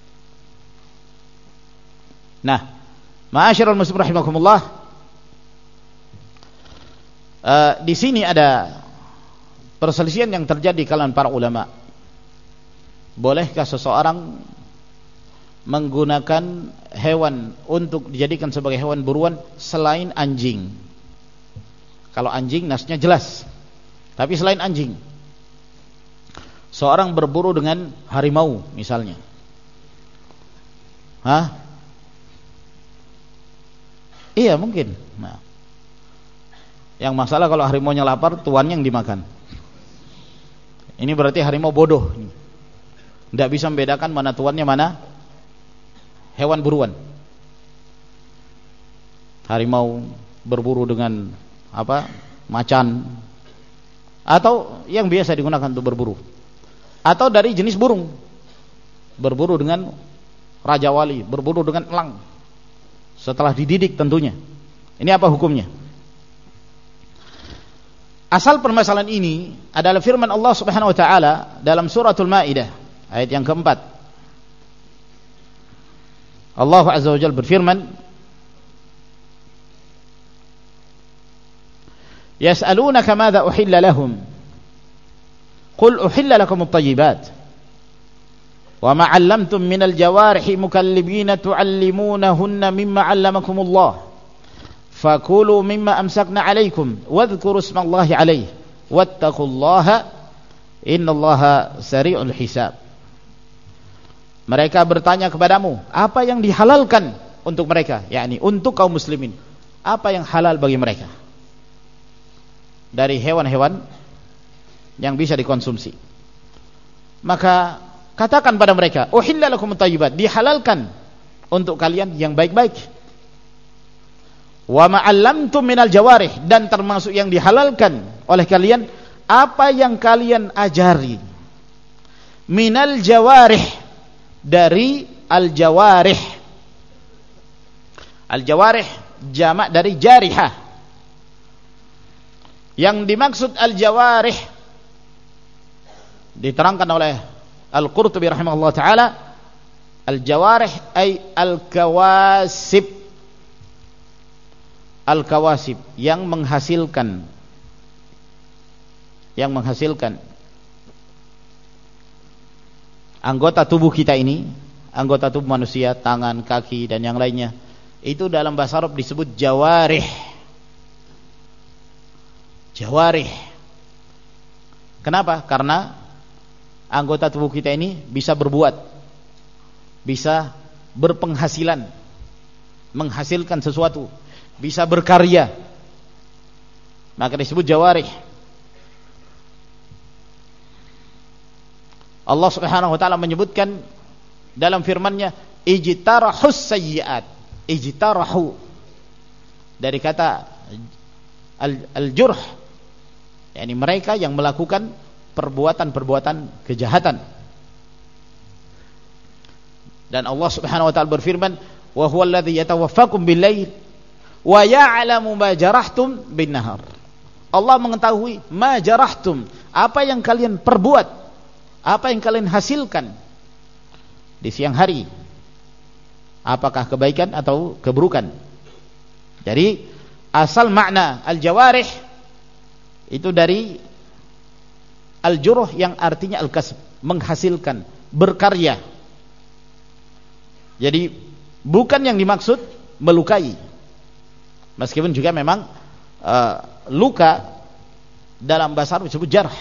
Nah, ma'asyiral muslimin rahimakumullah, uh, di sini ada perselisihan yang terjadi kalangan para ulama. Bolehkah seseorang menggunakan hewan untuk dijadikan sebagai hewan buruan selain anjing? Kalau anjing nasnya jelas, tapi selain anjing, seorang berburu dengan harimau misalnya, hah? Iya mungkin. Nah, yang masalah kalau harimaunya lapar, tuannya yang dimakan. Ini berarti harimau bodoh, tidak bisa membedakan mana tuannya mana hewan buruan. Harimau berburu dengan apa? Macan, atau yang biasa digunakan untuk berburu, atau dari jenis burung, berburu dengan raja wali, berburu dengan elang, setelah dididik tentunya. Ini apa hukumnya? Asal permasalahan ini adalah firman Allah Subhanahu wa taala dalam suratul Maidah ayat yang keempat. Allah Azza wa Jalla berfirman, yas'alunaka madza uhilla lahum qul uhilla lakum at-tayyibat wa ma 'allamtum minal jawarihi mukallibina tu'allimunahunna mimma 'allamakumullah fakulu mimma amsakna 'alaikum wadhkuru ismallahi 'alaihi wattaqullaha innallaha sari'ul hisab. Mereka bertanya kepadamu, apa yang dihalalkan untuk mereka, yakni untuk kaum muslimin, apa yang halal bagi mereka dari hewan-hewan yang bisa dikonsumsi. Maka katakan pada mereka, uhilla lakum at-tayyibat, dihalalkan untuk kalian yang baik-baik. Wa ma 'allamtum minal jawarih, dan termasuk yang dihalalkan oleh kalian apa yang kalian ajari. Minal jawarih, dari al-jawarih. Al-jawarih jamak dari jarihah. Yang dimaksud al-jawarih diterangkan oleh Al-Qurtubi rahimahullah ta'ala, al-jawarih ay al-kawasib. Al-kawasib yang menghasilkan, yang menghasilkan anggota tubuh kita ini, anggota tubuh manusia, tangan, kaki, dan yang lainnya, itu dalam bahasa Arab disebut jawarih. Jawarih. Kenapa? Karena anggota tubuh kita ini bisa berbuat, bisa berpenghasilan, menghasilkan sesuatu, bisa berkarya, maka disebut jawarih. Allah Subhanahu wa taala menyebutkan dalam firman-Nya, ijtarahus sayyi'at. Ijtarahu dari kata al-jurh, yakni mereka yang melakukan perbuatan-perbuatan kejahatan. Dan Allah Subhanahu wa taala berfirman, wa huwal ladzi yatawaffakum bil-lail wa ya'lamu ma jarahtum bin-nahar. Allah mengetahui ma jarahtum, apa yang kalian perbuat, apa yang kalian hasilkan di siang hari, apakah kebaikan atau keburukan. Jadi asal makna al-jawarih itu dari al-juruh yang artinya al-kasb, menghasilkan, berkarya. Jadi bukan yang dimaksud melukai, meskipun juga memang uh, luka dalam bahasa Arab disebut jarh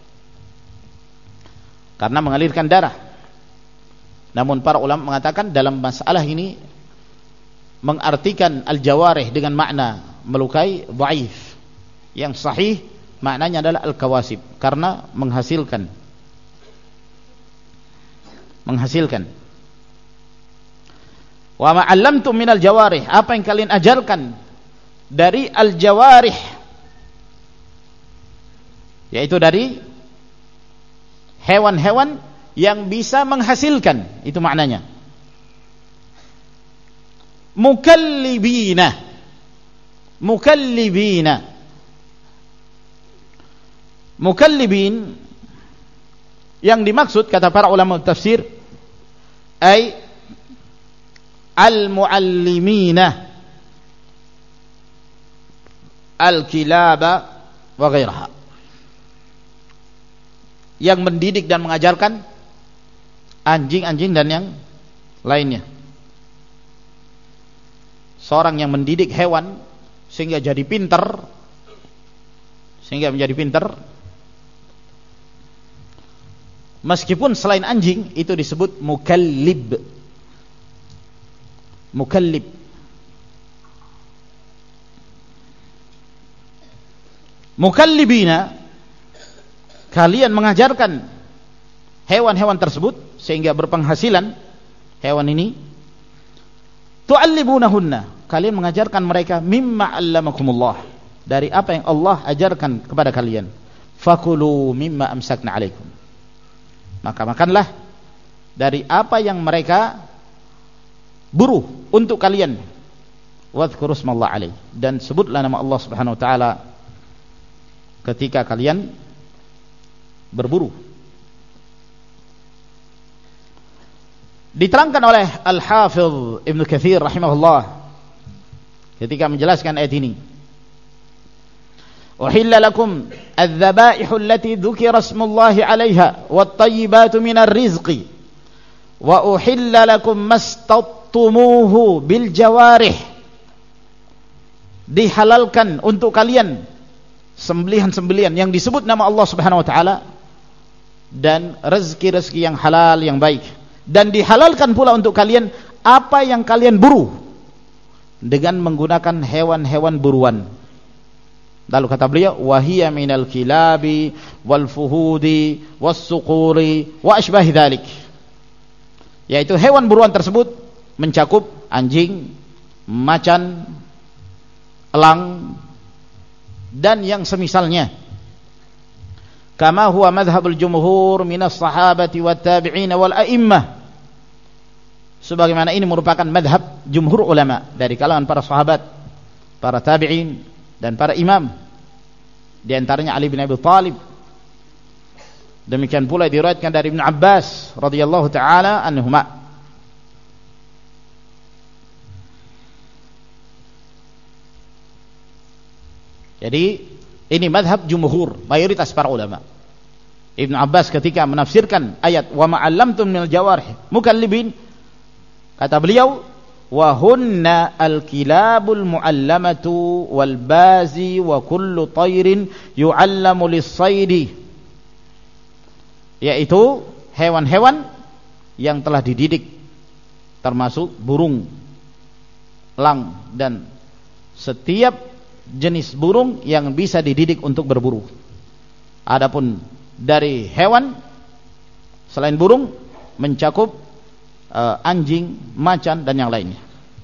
karena mengalirkan darah. Namun para ulama mengatakan dalam masalah ini mengartikan al-jawarih dengan makna melukai dhaif. Yang sahih maknanya adalah al-kawasib, karena menghasilkan menghasilkan. Wa ma 'allamtum minal jawarih, apa yang kalian ajarkan dari al-jawarih, yaitu dari hewan-hewan yang bisa menghasilkan, itu maknanya. Mukallibina, mukallibina, mukallibin yang dimaksud kata para ulama tafsir ay al-muallimina al-kilaba wa ghairaha, yang mendidik dan mengajarkan anjing-anjing dan yang lainnya. Seorang yang mendidik hewan sehingga jadi pintar, sehingga menjadi pintar, meskipun selain anjing, itu disebut mukallib. Mukallib. Mukallibina, kalian mengajarkan hewan-hewan tersebut sehingga berpenghasilan hewan ini. Tu'allibunahunna, kalian mengajarkan mereka mimma 'allamakumullah, dari apa yang Allah ajarkan kepada kalian. Fakulu mimma amsakna 'alaikum, maka makanlah dari apa yang mereka buruh untuk kalian. Wadhkuru smallahi 'alaihi, dan sebutlah nama Allah Subhanahu wa taala ketika kalian berburu. Diterangkan oleh Al-Hafidh Ibnu Katsir rahimahullah ketika menjelaskan ayat ini, uhilla lakum adz-dzabaihu allati dzukira ismullahi 'alaiha wat-thayyibatu minar rizqi wa uhilla lakum mastatumuhu bil jawarih, dihalalkan untuk kalian sembelihan-sembelihan yang disebut nama Allah Subhanahu wa taala dan rezeki-rezeki yang halal yang baik, dan dihalalkan pula untuk kalian apa yang kalian buru dengan menggunakan hewan-hewan buruan. Lalu kata beliau, wahiya minal kilabi wal fuhudi was suquri wa ashbahi dzalik, yaitu hewan buruan tersebut mencakup anjing, macan, elang dan yang semisalnya. Kama huwa madhhabul jumhur minas sahabati wat tabi'in wal a'immah, sebagaimana ini merupakan madhab jumhur ulama dari kalangan para sahabat, para tabi'in dan para imam, di antaranya Ali bin Abi Thalib. Demikian pula diriwayatkan dari Ibnu Abbas radhiyallahu taala anhuma. Jadi ini madhab jumhur, mayoritas para ulama. Ibnu Abbas ketika menafsirkan ayat wa ma'allamtum minal jawarih mukallibin, kata beliau, wa hunna al-kilabul mu'allamatu wal bazi wa kullu tayrin yu'allamu lis-saydi, yaitu hewan-hewan yang telah dididik, termasuk burung, elang dan setiap jenis burung yang bisa dididik untuk berburu. Adapun dari hewan selain burung mencakup uh, anjing, macan dan yang lainnya.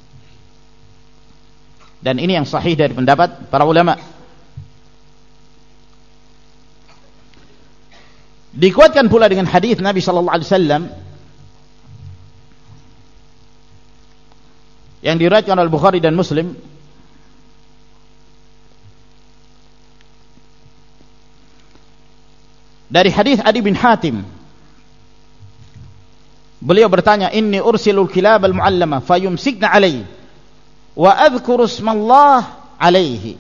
Dan ini yang sahih dari pendapat para ulama. Dikuatkan pula dengan hadis Nabi sallallahu alaihi wasallam yang diriwayatkan oleh Bukhari dan Muslim dari hadis Adi bin Hatim beliau bertanya, inni ursilul kilab al-mu'allama fayumsikna alaihi wa adhkuru ismallah alaihi.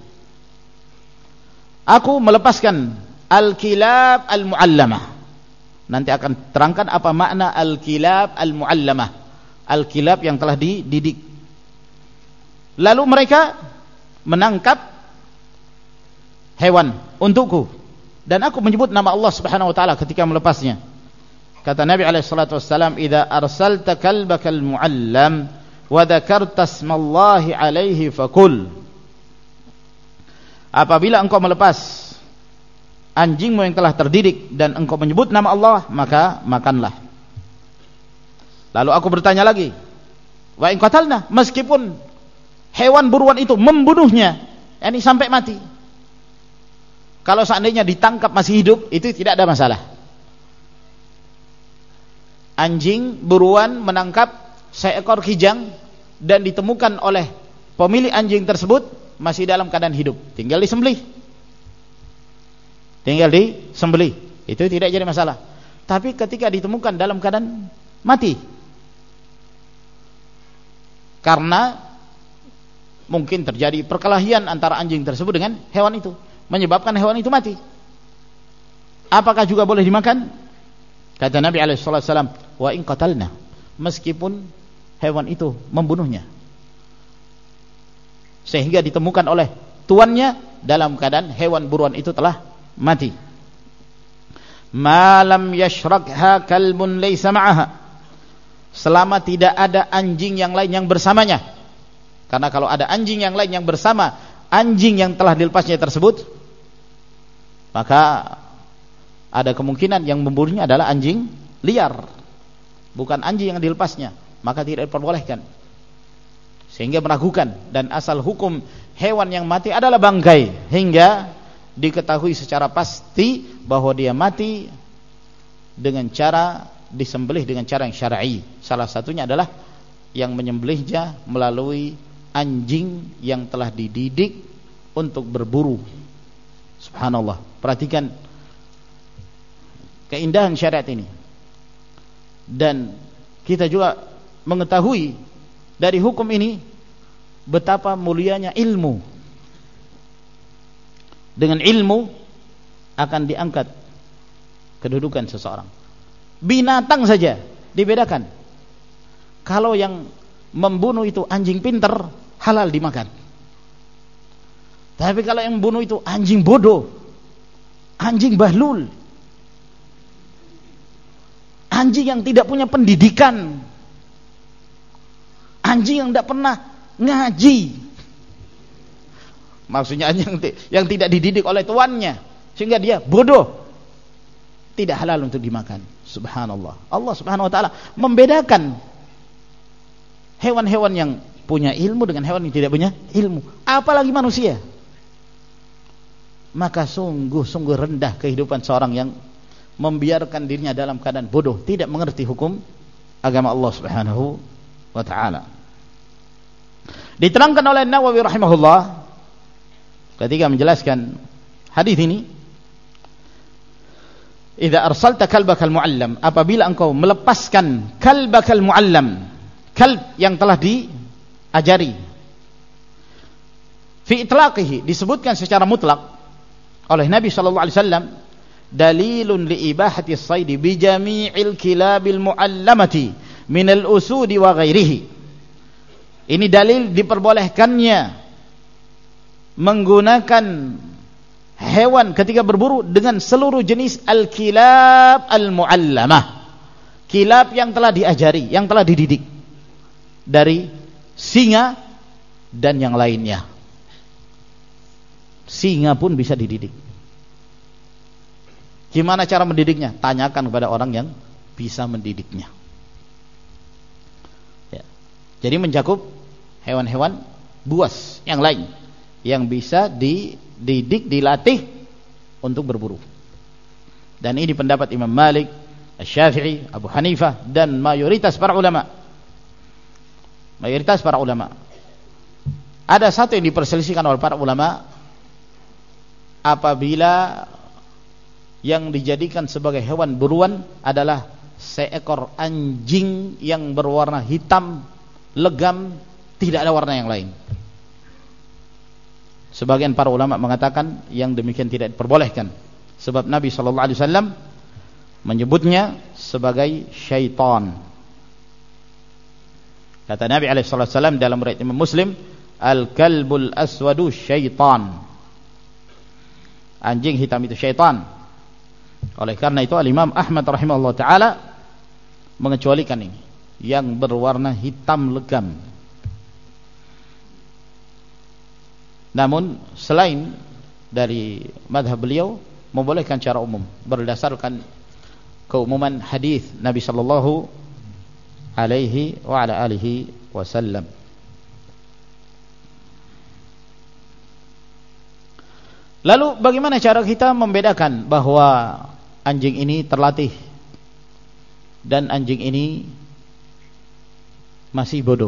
Aku melepaskan al-kilab al-mu'allamah. Nanti akan terangkan apa makna al-kilab al-mu'allamah, al-kilab yang telah dididik. Lalu mereka menangkap hewan untukku, dan aku menyebut nama Allah Subhanahu wa taala ketika melepasnya. Kata Nabi alaihi salatu wassalam, "Idza arsalta kalbaka al-mu'allam wa dzakarta ismallahi alaihi fakul." Apabila engkau melepas anjingmu yang telah terdidik dan engkau menyebut nama Allah, maka makanlah. Lalu aku bertanya lagi, wa in qatalna, meskipun hewan buruan itu membunuhnya, yakni sampai mati, kalau seandainya ditangkap masih hidup, itu tidak ada masalah. Anjing buruan menangkap seekor kijang dan ditemukan oleh pemilik anjing tersebut masih dalam keadaan hidup, tinggal disembelih. Tinggal disembelih, itu tidak jadi masalah. Tapi ketika ditemukan dalam keadaan mati, karena mungkin terjadi perkelahian antara anjing tersebut dengan hewan itu, menyebabkan hewan itu mati, apakah juga boleh dimakan? Kata Nabi alaihi wasallam, wa in qatalna, meskipun hewan itu membunuhnya, sehingga ditemukan oleh tuannya dalam keadaan hewan buruan itu telah mati. Malam yashrakha kalbun laysa ma'aha, selama tidak ada anjing yang lain yang bersamanya. Karena kalau ada anjing yang lain yang bersama anjing yang telah dilepasnya tersebut, maka ada kemungkinan yang membunuhnya adalah anjing liar, bukan anjing yang dilepasnya, maka tidak diperbolehkan. Sehingga meragukan, dan asal hukum hewan yang mati adalah bangkai, hingga diketahui secara pasti bahwa dia mati dengan cara disembelih dengan cara yang syar'i. Salah satunya adalah yang menyembelihnya melalui anjing yang telah dididik untuk berburu. Subhanallah, perhatikan keindahan syariat ini. Dan kita juga mengetahui dari hukum ini betapa mulianya ilmu. Dengan ilmu akan diangkat kedudukan seseorang. Binatang saja dibedakan. Kalau yang membunuh itu anjing pinter, halal dimakan. Tapi kalau yang membunuh itu anjing bodoh, anjing bahlul, anjing yang tidak punya pendidikan, anjing yang tidak pernah ngaji, maksudnya anjing yang tidak dididik oleh tuannya sehingga dia bodoh, tidak halal untuk dimakan. Subhanallah, Allah Subhanahu wa taala membedakan hewan-hewan yang punya ilmu dengan hewan yang tidak punya ilmu, apalagi manusia. Maka sungguh-sungguh rendah kehidupan seorang yang membiarkan dirinya dalam keadaan bodoh, tidak mengerti hukum agama Allah Subhanahu wa taala. Diterangkan oleh Nawawi rahimahullah ketika menjelaskan hadis ini, idza arsalta kalbakal muallam, apabila engkau melepaskan kalbakal muallam, kalb yang telah diajari, fi itlaqihi, disebutkan secara mutlak oleh Nabi sallallahu alaihi wasallam, dalilun li ibahati as-sayd bi jami'il kilabil muallamati minal usudi wa ghairihi. Ini dalil diperbolehkannya menggunakan hewan ketika berburu dengan seluruh jenis al-kilab al-muallamah, kilab yang telah diajari, yang telah dididik, dari singa dan yang lainnya. Singa pun bisa dididik. Gimana cara mendidiknya? Tanyakan kepada orang yang bisa mendidiknya. Ya. Jadi mencakup hewan-hewan buas yang lain yang bisa dididik, dilatih untuk berburu. Dan ini pendapat Imam Malik, Asy-Syafi'i, Abu Hanifah, dan mayoritas para ulama. Mayoritas para ulama. Ada satu yang diperselisihkan oleh para ulama, apabila yang dijadikan sebagai hewan buruan adalah seekor anjing yang berwarna hitam legam, tidak ada warna yang lain. Sebagian para ulama mengatakan yang demikian tidak diperbolehkan, sebab Nabi sallallahu alaihi wasallam menyebutnya sebagai syaitan. Kata Nabi alaihi wasallam dalam riwayat Imam Muslim, al-kalbul aswadu syaitan. Anjing hitam itu syaitan. Oleh karena itu Al-Imam Ahmad rahimahullah ta'ala mengecualikan ini, yang berwarna hitam legam. Namun selain dari madhab beliau, membolehkan secara umum berdasarkan keumuman hadis Nabi sallallahu alaihi wa ala alihi wasallam. Lalu bagaimana cara kita membedakan bahwa anjing ini terlatih dan anjing ini masih bodoh?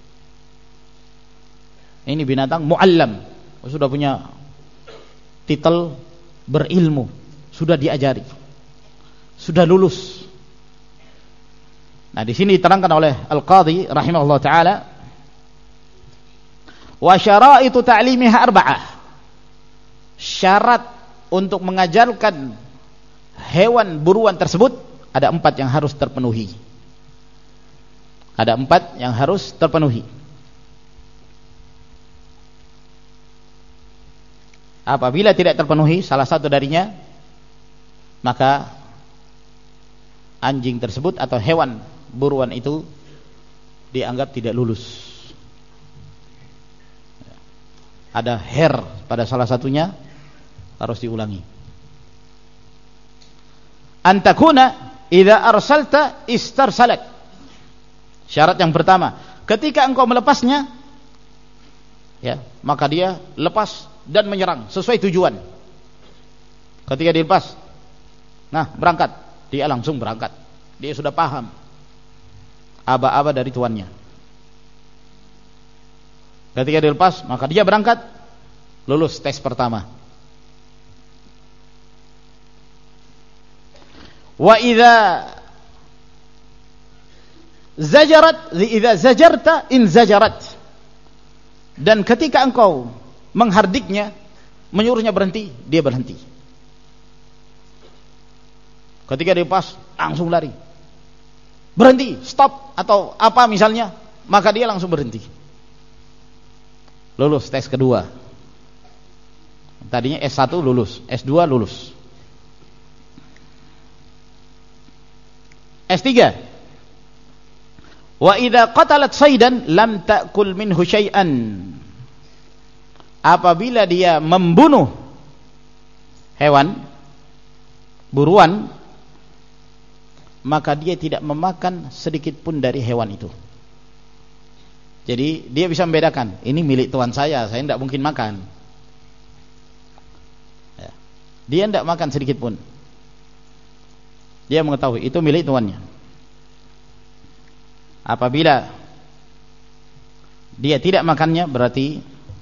Ini binatang muallam, sudah punya titel berilmu, sudah diajari, sudah lulus. Nah, di sini diterangkan oleh Al-Qadhi rahimahullah taala, wa syaraitu ta'limiha arba'ah. Syarat untuk mengajarkan hewan buruan tersebut ada empat yang harus terpenuhi. Ada empat yang harus terpenuhi. Apabila tidak terpenuhi salah satu darinya, maka anjing tersebut atau hewan buruan itu dianggap tidak lulus. Ada her pada salah satunya, harus diulangi. Antakuna idza arsalta istarsalat. Syarat yang pertama, ketika engkau melepasnya, ya, maka dia lepas dan menyerang sesuai tujuan. Ketika dilepas, nah berangkat, dia langsung berangkat. Dia sudah paham aba-aba dari tuannya. Ketika dilepas, maka dia berangkat, lulus tes pertama. Wa idza zajarat, idza zajarta in zajarat. Dan ketika engkau menghardiknya, menyuruhnya berhenti, dia berhenti. Ketika dilepas, langsung lari. Berhenti, stop, atau apa misalnya, maka dia langsung berhenti. Lulus tes kedua. Tadinya S satu lulus, S dua lulus. S tiga. Wa idza qatalat saydan lam ta'kul minhu syai'an. Apabila dia membunuh hewan buruan, maka dia tidak memakan sedikit pun dari hewan itu. Jadi dia bisa membedakan, ini milik tuan saya, saya tidak mungkin makan. Ya. Dia tidak makan sedikit pun. Dia mengetahui itu milik tuannya. Apabila dia tidak makannya, berarti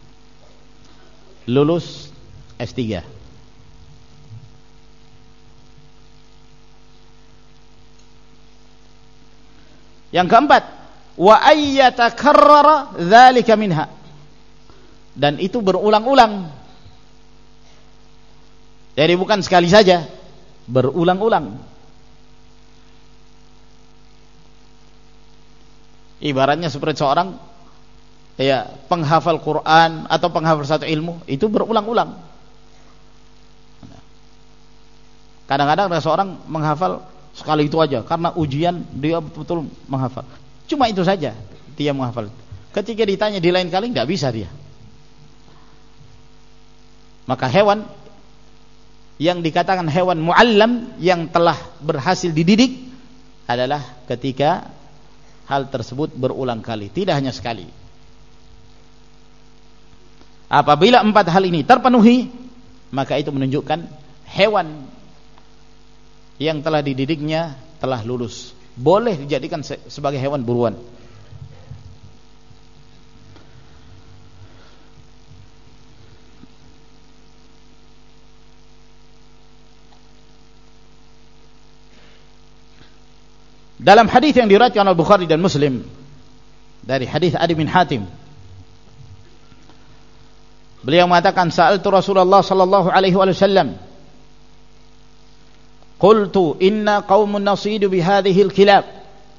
lulus S tiga. Yang keempat, wa ayyatakarrara dzalika minha. Dan itu berulang-ulang. Jadi bukan sekali saja, berulang-ulang. Ibaratnya seperti seorang ya penghafal Quran atau penghafal satu ilmu, itu berulang-ulang. Kadang-kadang ada seorang menghafal sekali itu aja, karena ujian dia betul-betul menghafal. Cuma itu saja dia menghafal. Ketika ditanya di lain kali nggak bisa dia. Maka hewan yang dikatakan hewan muallam yang telah berhasil dididik adalah ketika hal tersebut berulang kali, tidak hanya sekali. Apabila empat hal ini terpenuhi, maka itu menunjukkan hewan yang telah dididiknya telah lulus, boleh dijadikan sebagai hewan buruan. Dalam hadis yang diriwayatkan oleh Bukhari dan Muslim dari hadis Adi bin Hatim, beliau mengatakan, sa'altu Rasulullah sallallahu alaihi wasallam, qultu inna qaumun nasidu bihadhil kilab.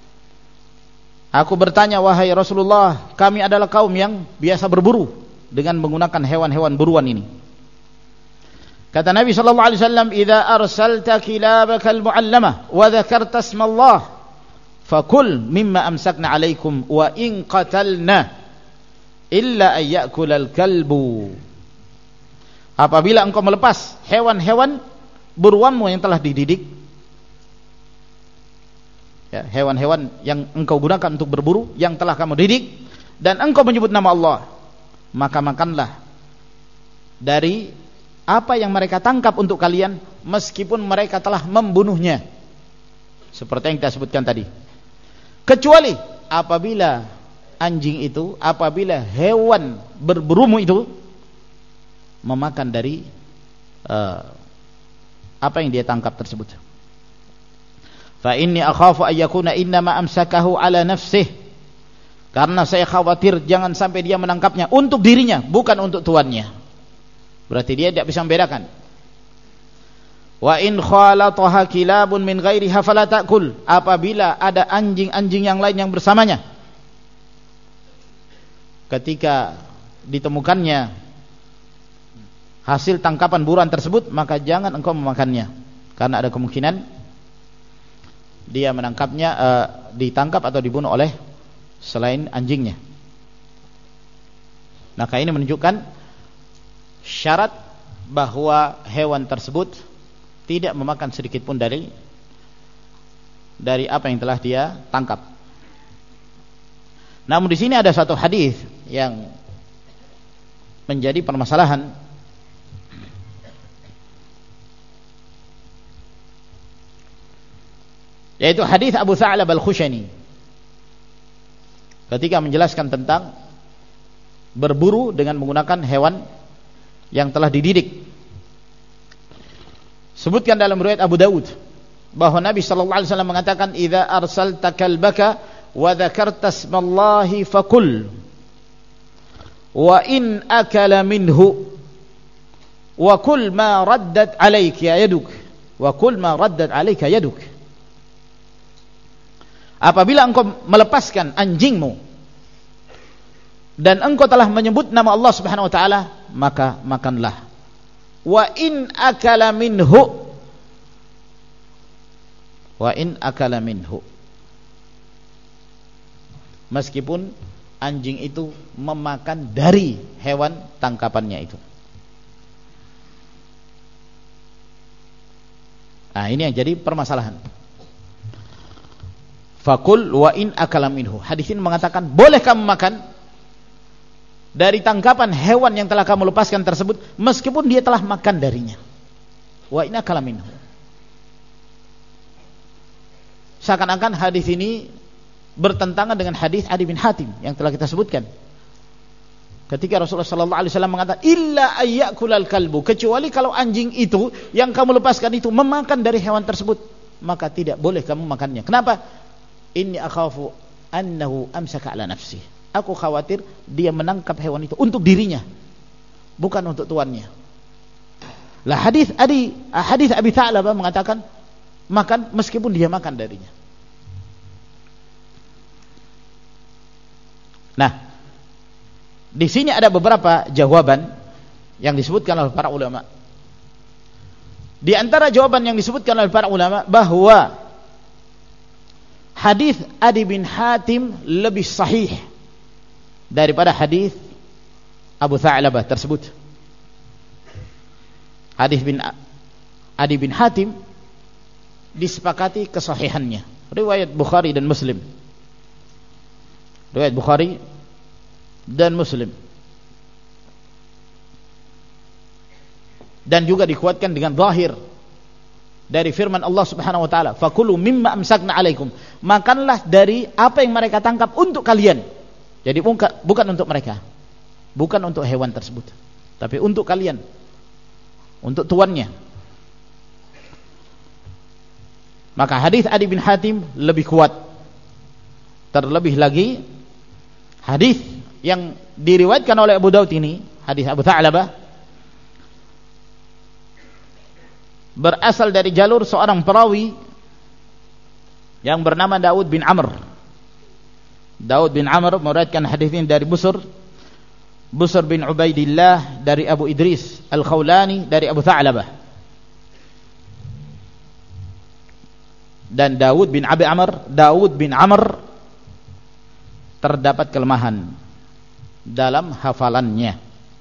Aku bertanya, wahai Rasulullah, kami adalah kaum yang biasa berburu dengan menggunakan hewan-hewan buruan ini. Kata Nabi sallallahu alaihi wasallam, "Idza arsalta kilabaka al-mu'allamah wa dzakarta isma Allah, fakul mimma amsakna 'alaikum wa in qatalna illa ay ya'kulal kalbu." Apabila engkau melepas hewan-hewan buruanmu yang telah dididik, ya, hewan-hewan yang engkau gunakan untuk berburu yang telah kamu didik, dan engkau menyebut nama Allah, maka makanlah dari apa yang mereka tangkap untuk kalian, meskipun mereka telah membunuhnya, seperti yang kita sebutkan tadi. Kecuali apabila anjing itu, apabila hewan berburumu itu memakan dari uh, apa yang dia tangkap tersebut. Fa inni akhafu ay yakuna innama amsakahu ala nafsihi, karena saya khawatir jangan sampai dia menangkapnya untuk dirinya, bukan untuk tuannya. Berarti dia tidak bisa membedakan. Wa in khalataha kilabun min ghairiha fala ta'kul, apabila ada anjing-anjing yang lain yang bersamanya, ketika ditemukannya hasil tangkapan buruan tersebut, maka jangan engkau memakannya, karena ada kemungkinan dia menangkapnya, uh, ditangkap atau dibunuh oleh selain anjingnya. Maka ini menunjukkan syarat bahwa hewan tersebut tidak memakan sedikit pun dari dari apa yang telah dia tangkap. Namun di sini ada satu hadis yang menjadi permasalahan, yaitu hadis Abu Tha'lab Al-Khushani ketika menjelaskan tentang berburu dengan menggunakan hewan yang telah dididik. Sebutkan dalam riwayat Abu Dawud bahwa Nabi sallallahu alaihi wasallam mengatakan, "Idza arsalta kalbaka wa dzakarta ismallahi fakul wa in akala minhu wa kul ma raddat alayka yaduk wa kul ma raddat alayka yaduk." Apabila engkau melepaskan anjingmu dan engkau telah menyebut nama Allah Subhanahu wa taala, maka makanlah. Wa in akala minhu, wa in akala minhu, meskipun anjing itu memakan dari hewan tangkapannya itu. Nah, ini yang jadi permasalahan. Fakul wa in akala minhu, hadis ini mengatakan boleh kamu makan dari tangkapan hewan yang telah kamu lepaskan tersebut, meskipun dia telah makan darinya. Wa in akala minhu. Seakan-akan hadis ini bertentangan dengan hadis Adi bin Hatim yang telah kita sebutkan. Ketika Rasulullah sallallahu alaihi wasallam mengatakan, "Illa ayyakulal kalbu", kecuali kalau anjing itu yang kamu lepaskan itu memakan dari hewan tersebut, maka tidak boleh kamu makannya. Kenapa? Inni akhafu annahu amsaka ala nafsihi. Aku khawatir dia menangkap hewan itu untuk dirinya, bukan untuk tuannya. Lah hadis Adi, hadis Abi Tha'lab mengatakan makan meskipun dia makan darinya. Nah, di sini ada beberapa jawaban yang disebutkan oleh para ulama. Di antara jawaban yang disebutkan oleh para ulama bahwa hadis Adi bin Hatim lebih sahih daripada hadis Abu Tha'labah tersebut. Hadis bin Adi bin Hatim disepakati kesahihannya, riwayat Bukhari dan Muslim. Riwayat Bukhari dan Muslim. Dan juga dikuatkan dengan zahir dari firman Allah Subhanahu wa taala, "Fakulu mimma amsakna 'alaikum." Makanlah dari apa yang mereka tangkap untuk kalian. Jadi bukan untuk mereka, bukan untuk hewan tersebut, tapi untuk kalian, untuk tuannya. Maka hadis Adi bin Hatim lebih kuat. Terlebih lagi hadis yang diriwayatkan oleh Abu Daud ini, hadis Abu Tha'labah, berasal dari jalur seorang perawi yang bernama Daud bin Amr. Daud bin Amr meriwayatkan hadis ini dari Busr, Busr bin Ubaidillah dari Abu Idris Al-Khawlani dari Abu Tha'labah. Dan Daud bin Abi Amr, Daud bin Amr terdapat kelemahan dalam hafalannya.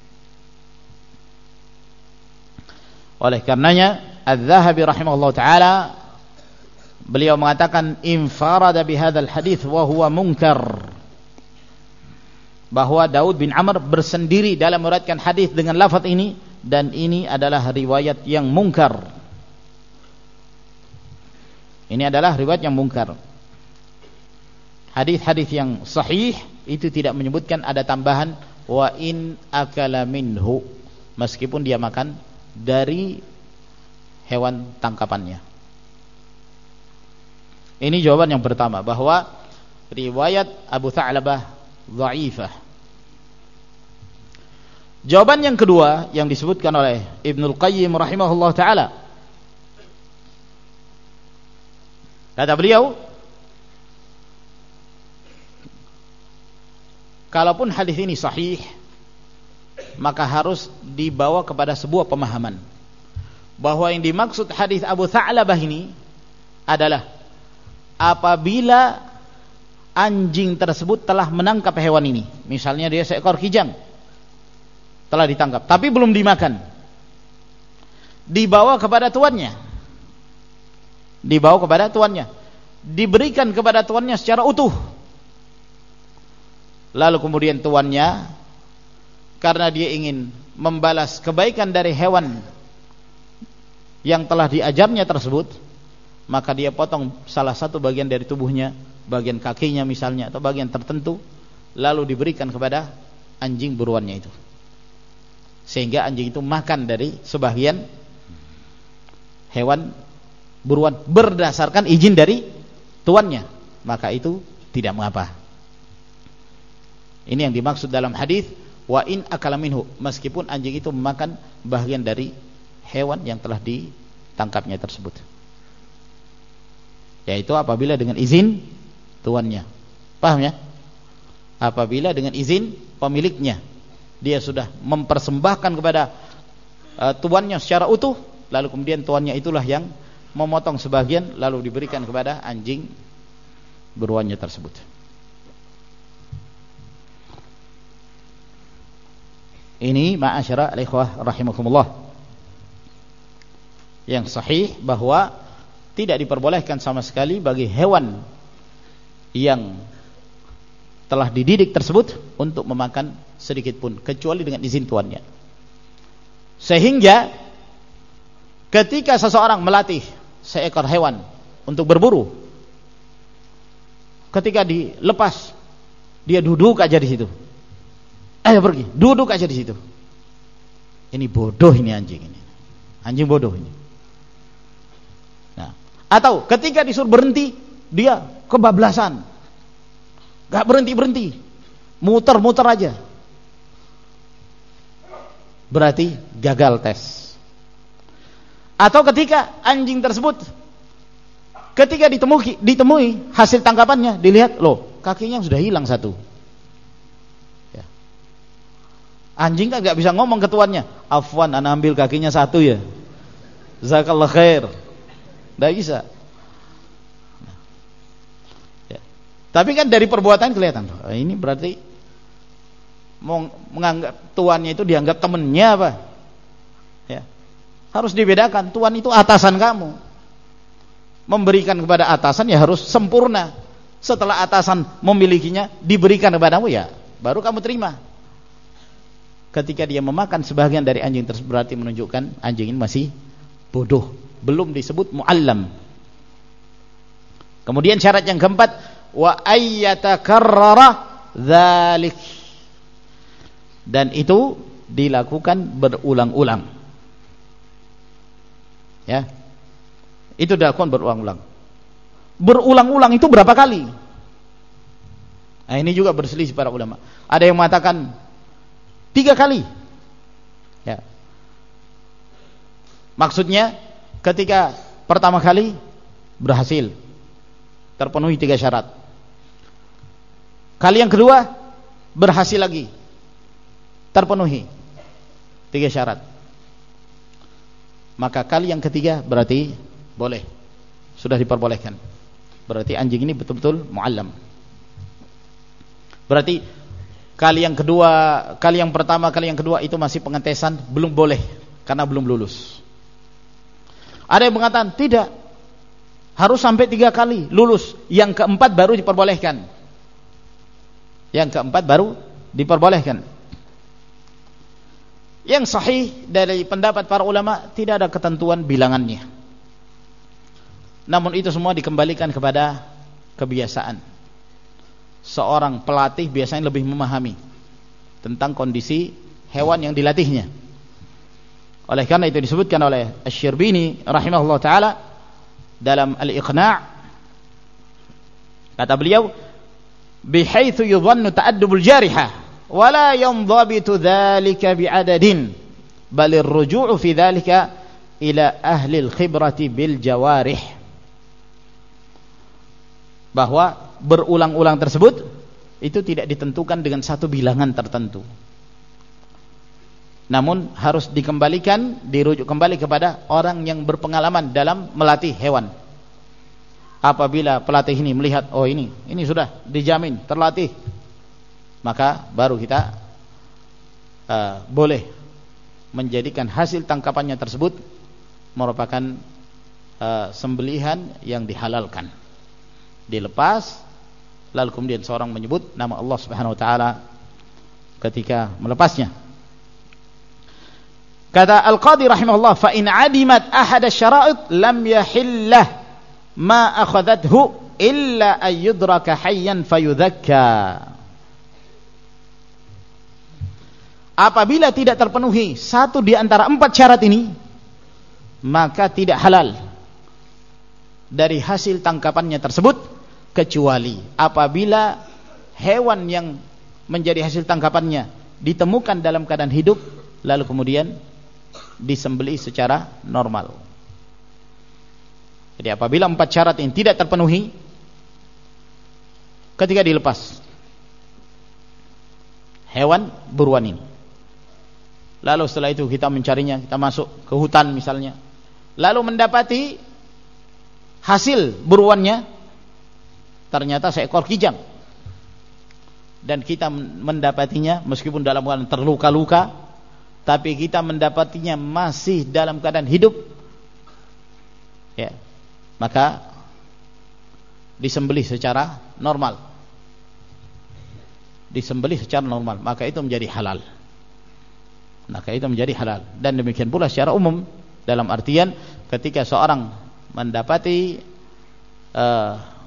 Oleh karenanya Az-Zahabi rahimahullah taala beliau mengatakan infarada bihadzal hadits wa huwa munkar, bahwa Daud bin Amr bersendiri dalam meriwayatkan hadis dengan lafaz ini, dan ini adalah riwayat yang mungkar. Ini adalah riwayat yang mungkar. Hadis-hadis yang sahih itu tidak menyebutkan ada tambahan wa in akala minhu, meskipun dia makan dari hewan tangkapannya. Ini jawaban yang pertama, bahwa riwayat Abu Tha'labah dhaifah. Jawaban yang kedua yang disebutkan oleh Ibnul Qayyim rahimahullah taala, kata beliau, kalaupun hadis ini sahih, maka harus dibawa kepada sebuah pemahaman bahwa yang dimaksud hadis Abu Tha'labah ini adalah apabila anjing tersebut telah menangkap hewan ini. Misalnya dia seekor kijang telah ditangkap tapi belum dimakan, dibawa kepada tuannya, dibawa kepada tuannya, diberikan kepada tuannya secara utuh. Lalu kemudian tuannya, karena dia ingin membalas kebaikan dari hewan yang telah diajarnya tersebut, maka dia potong salah satu bagian dari tubuhnya, bagian kakinya misalnya, atau bagian tertentu, lalu diberikan kepada anjing buruannya itu, sehingga anjing itu makan dari sebagian hewan buruan berdasarkan izin dari tuannya, maka itu tidak mengapa. Ini yang dimaksud dalam hadis wa in akala minhu, meskipun anjing itu memakan bagian dari hewan yang telah ditangkapnya tersebut, yaitu apabila dengan izin tuannya. Paham ya? Apabila dengan izin pemiliknya, dia sudah mempersembahkan kepada uh, tuannya secara utuh, lalu kemudian tuannya itulah yang memotong sebagian lalu diberikan kepada anjing buruannya tersebut. Ini ma'asyara al-ikhwah rahimakumullah, yang sahih bahwa tidak diperbolehkan sama sekali bagi hewan yang telah dididik tersebut untuk memakan sedikit pun kecuali dengan izin tuannya. Sehingga ketika seseorang melatih seekor hewan untuk berburu, ketika dilepas dia duduk aja di situ, ayo pergi, duduk aja di situ. Ini bodoh, ini anjing ini. Anjing bodoh ini. Nah, atau ketika disuruh berhenti, dia kebablasan. Gak berhenti-berhenti. Muter-muter aja. Berarti gagal tes. Atau ketika anjing tersebut, ketika ditemui, ditemui hasil tangkapannya, dilihat, loh, kakinya sudah hilang satu. Anjing kan gak bisa ngomong ke tuannya, afwan, ana ambil kakinya satu ya, jazakallah khair. Gak bisa. Ya. Tapi kan dari perbuatan kelihatan, oh, ini berarti mau menganggap tuannya itu dianggap temennya apa? Ya. Harus dibedakan, tuan itu atasan kamu. Memberikan kepada atasan ya harus sempurna. Setelah atasan memilikinya, diberikan kepadamu ya, baru kamu terima. Ketika dia memakan sebagian dari anjing tersebut, berarti menunjukkan anjing ini masih bodoh, belum disebut muallam. Kemudian syarat yang keempat, wa ayyatakarrara dzalik, dan itu dilakukan berulang-ulang. Ya, itu dilakukan berulang-ulang. berulang-ulang itu berapa kali? Nah, ini juga berselisih para ulama. Ada yang mengatakan tiga kali. Ya. Maksudnya ketika pertama kali berhasil, terpenuhi tiga syarat. Kali yang kedua berhasil lagi, terpenuhi tiga syarat. Maka kali yang ketiga berarti boleh, sudah diperbolehkan. Berarti anjing ini betul-betul muallam. Berarti kali yang kedua, kali yang pertama, kali yang kedua itu masih pengetesan, belum boleh karena belum lulus. Ada yang mengatakan tidak, harus sampai tiga kali lulus, yang keempat baru diperbolehkan. Yang keempat baru diperbolehkan. Yang sahih dari pendapat para ulama tidak ada ketentuan bilangannya. Namun itu semua dikembalikan kepada kebiasaan. Seorang pelatih biasanya lebih memahami tentang kondisi hewan yang dilatihnya. Oleh karena itu disebutkan oleh Asy-Syirbini rahimahullah taala dalam Al-Iqna', kata beliau, bihaitsu yudhannu ta'addubul jarihah wa la yanzabitu dzalika bi'adadin bal ar-ruju'u fi dzalika ila ahli al-khibrati bil jawarih. Bahwa berulang-ulang tersebut itu tidak ditentukan dengan satu bilangan tertentu, namun harus dikembalikan, dirujuk kembali kepada orang yang berpengalaman dalam melatih hewan. Apabila pelatih ini melihat, oh ini ini sudah dijamin terlatih, maka baru kita uh, boleh menjadikan hasil tangkapannya tersebut merupakan uh, sembelihan yang dihalalkan, dilepas. Lalu kemudian seorang menyebut nama Allah Subhanahu wa taala ketika melepasnya. Kata Al-Qadhi rahimahullah, fa in adimat ahad asy-syara'it lam yahillah ma akhadathu illa ayyudraka hayyan fayudzakka. Apabila tidak terpenuhi satu di antara empat syarat ini, maka tidak halal dari hasil tangkapannya tersebut, kecuali apabila hewan yang menjadi hasil tangkapannya ditemukan dalam keadaan hidup lalu kemudian disembelih secara normal. Jadi apabila empat syarat ini tidak terpenuhi ketika dilepas hewan buruan ini, lalu setelah itu kita mencarinya, kita masuk ke hutan misalnya, lalu mendapati hasil buruannya ternyata seekor kijang, dan kita mendapatinya meskipun dalam keadaan terluka-luka, tapi kita mendapatinya masih dalam keadaan hidup, ya, maka disembelih secara normal, disembelih secara normal, maka itu menjadi halal, maka itu menjadi halal. Dan demikian pula secara umum, dalam artian ketika seorang mendapati uh,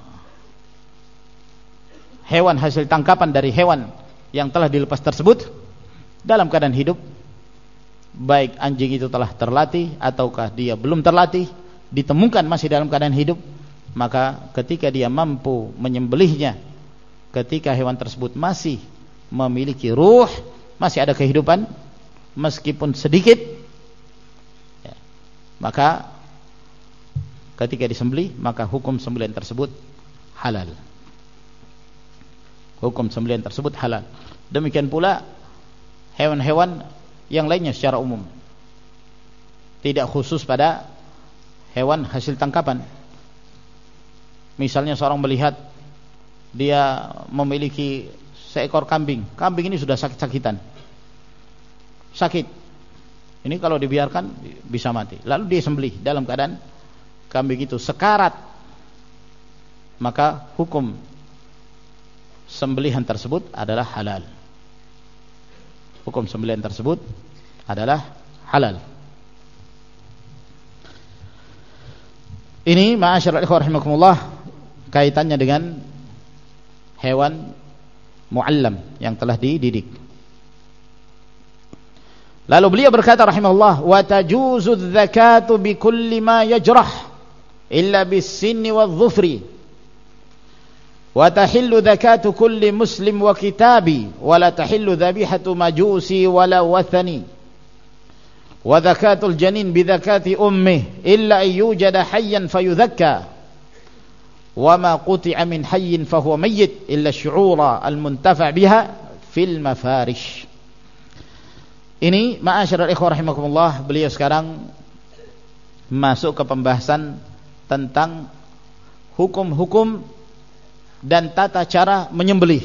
hewan hasil tangkapan dari hewan yang telah dilepas tersebut dalam keadaan hidup, baik anjing itu telah terlatih ataukah dia belum terlatih, ditemukan masih dalam keadaan hidup, maka ketika dia mampu menyembelihnya, ketika hewan tersebut masih memiliki ruh, masih ada kehidupan meskipun sedikit, ya, maka ketika disembelih, maka hukum sembelihan tersebut halal. Hukum sembelihan tersebut halal. Demikian pula hewan-hewan yang lainnya secara umum, tidak khusus pada hewan hasil tangkapan. Misalnya seorang melihat dia memiliki seekor kambing, kambing ini sudah sakit-sakitan, sakit, ini kalau dibiarkan bisa mati, lalu dia sembelih dalam keadaan kambing itu sekarat, maka hukum sembelihan tersebut adalah halal. Hukum sembelihan tersebut adalah halal. Ini ma'asyiral ikhwah rahimakumullah kaitannya dengan hewan muallam yang telah dididik. Lalu beliau berkata rahimahullah, wa tajuzu dzakatu bi kulli ma yajrah illa bis sinni wadh-dhufri wa tahillu zakatu kulli muslim wa kitabi wa la tahillu dhabihatu majusi wala wathani wa zakatul janin bi zakati ummih illa ayyujada hayyan fayudhakka wa ma quti'a min hayyin fahuwa mayyit illa syu'ura al-muntafa' biha fil mafarish. Ini ma'asyiral ikhwah rahimakumullah, beliau sekarang masuk ke pembahasan tentang hukum-hukum dan tata cara menyembelih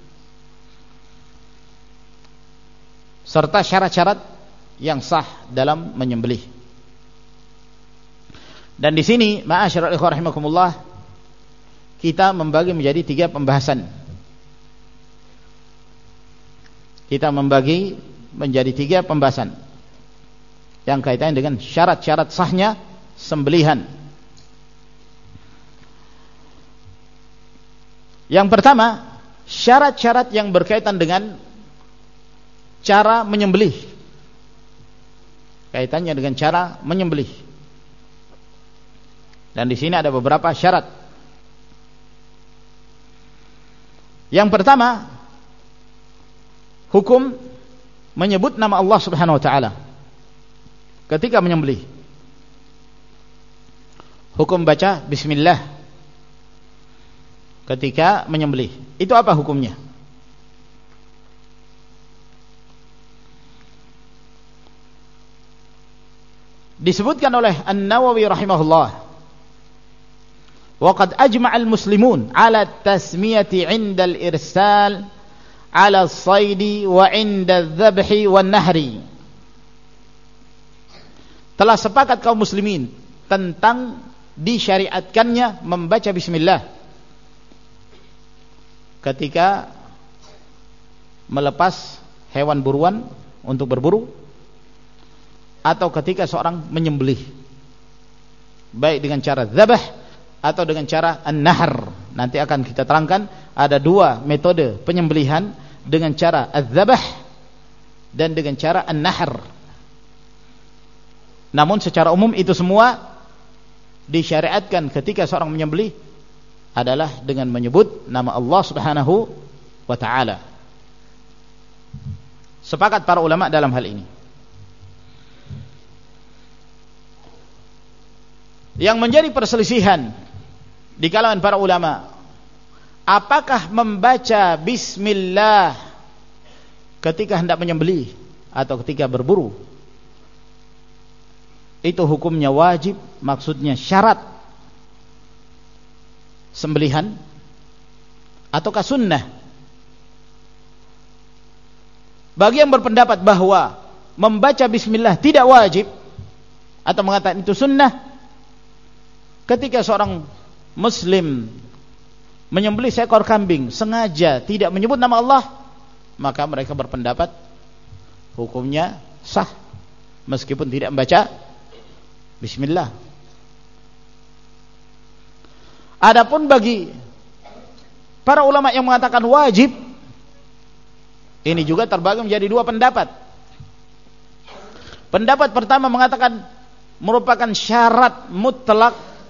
serta syarat-syarat yang sah dalam menyembelih. Dan di sini ma'asyiral ikhwah rahimakumullah, kita membagi menjadi tiga pembahasan. Kita membagi menjadi tiga pembahasan yang kaitannya dengan syarat-syarat sahnya sembelihan. Yang pertama, syarat-syarat yang berkaitan dengan cara menyembelih. Kaitannya dengan cara menyembelih. Dan di sini ada beberapa syarat. Yang pertama, hukum menyebut nama Allah Subhanahu wa taala ketika menyembelih. Hukum baca bismillah ketika menyembelih. Itu apa hukumnya? Disebutkan oleh An-Nawawi rahimahullah, wa qad ajma'al muslimun 'ala tasmiyati 'inda al-irsal 'ala as-saidi wa 'inda adh-dhabhi wan-nahri. Telah sepakat kaum muslimin tentang disyariatkannya membaca bismillah ketika melepas hewan buruan untuk berburu atau ketika seorang menyembelih, baik dengan cara dzabh atau dengan cara an-nahr. Nanti akan kita terangkan ada dua metode penyembelihan, dengan cara az-zabh dan dengan cara an-nahr. Namun secara umum itu semua disyariatkan ketika seorang menyembelih adalah dengan menyebut nama Allah Subhanahu wa taala. Sepakat para ulama dalam hal ini. Yang menjadi perselisihan di kalangan para ulama, apakah membaca bismillah ketika hendak menyembelih atau ketika berburu itu hukumnya wajib, maksudnya syarat sembelihan, ataukah sunnah? Bagi yang berpendapat bahwa membaca bismillah tidak wajib atau mengatakan itu sunnah, ketika seorang muslim menyembelih seekor kambing sengaja tidak menyebut nama Allah, maka mereka berpendapat hukumnya sah meskipun tidak membaca bismillah. Adapun bagi para ulama yang mengatakan wajib, ini juga terbagi menjadi dua pendapat. Pendapat pertama mengatakan merupakan syarat mutlak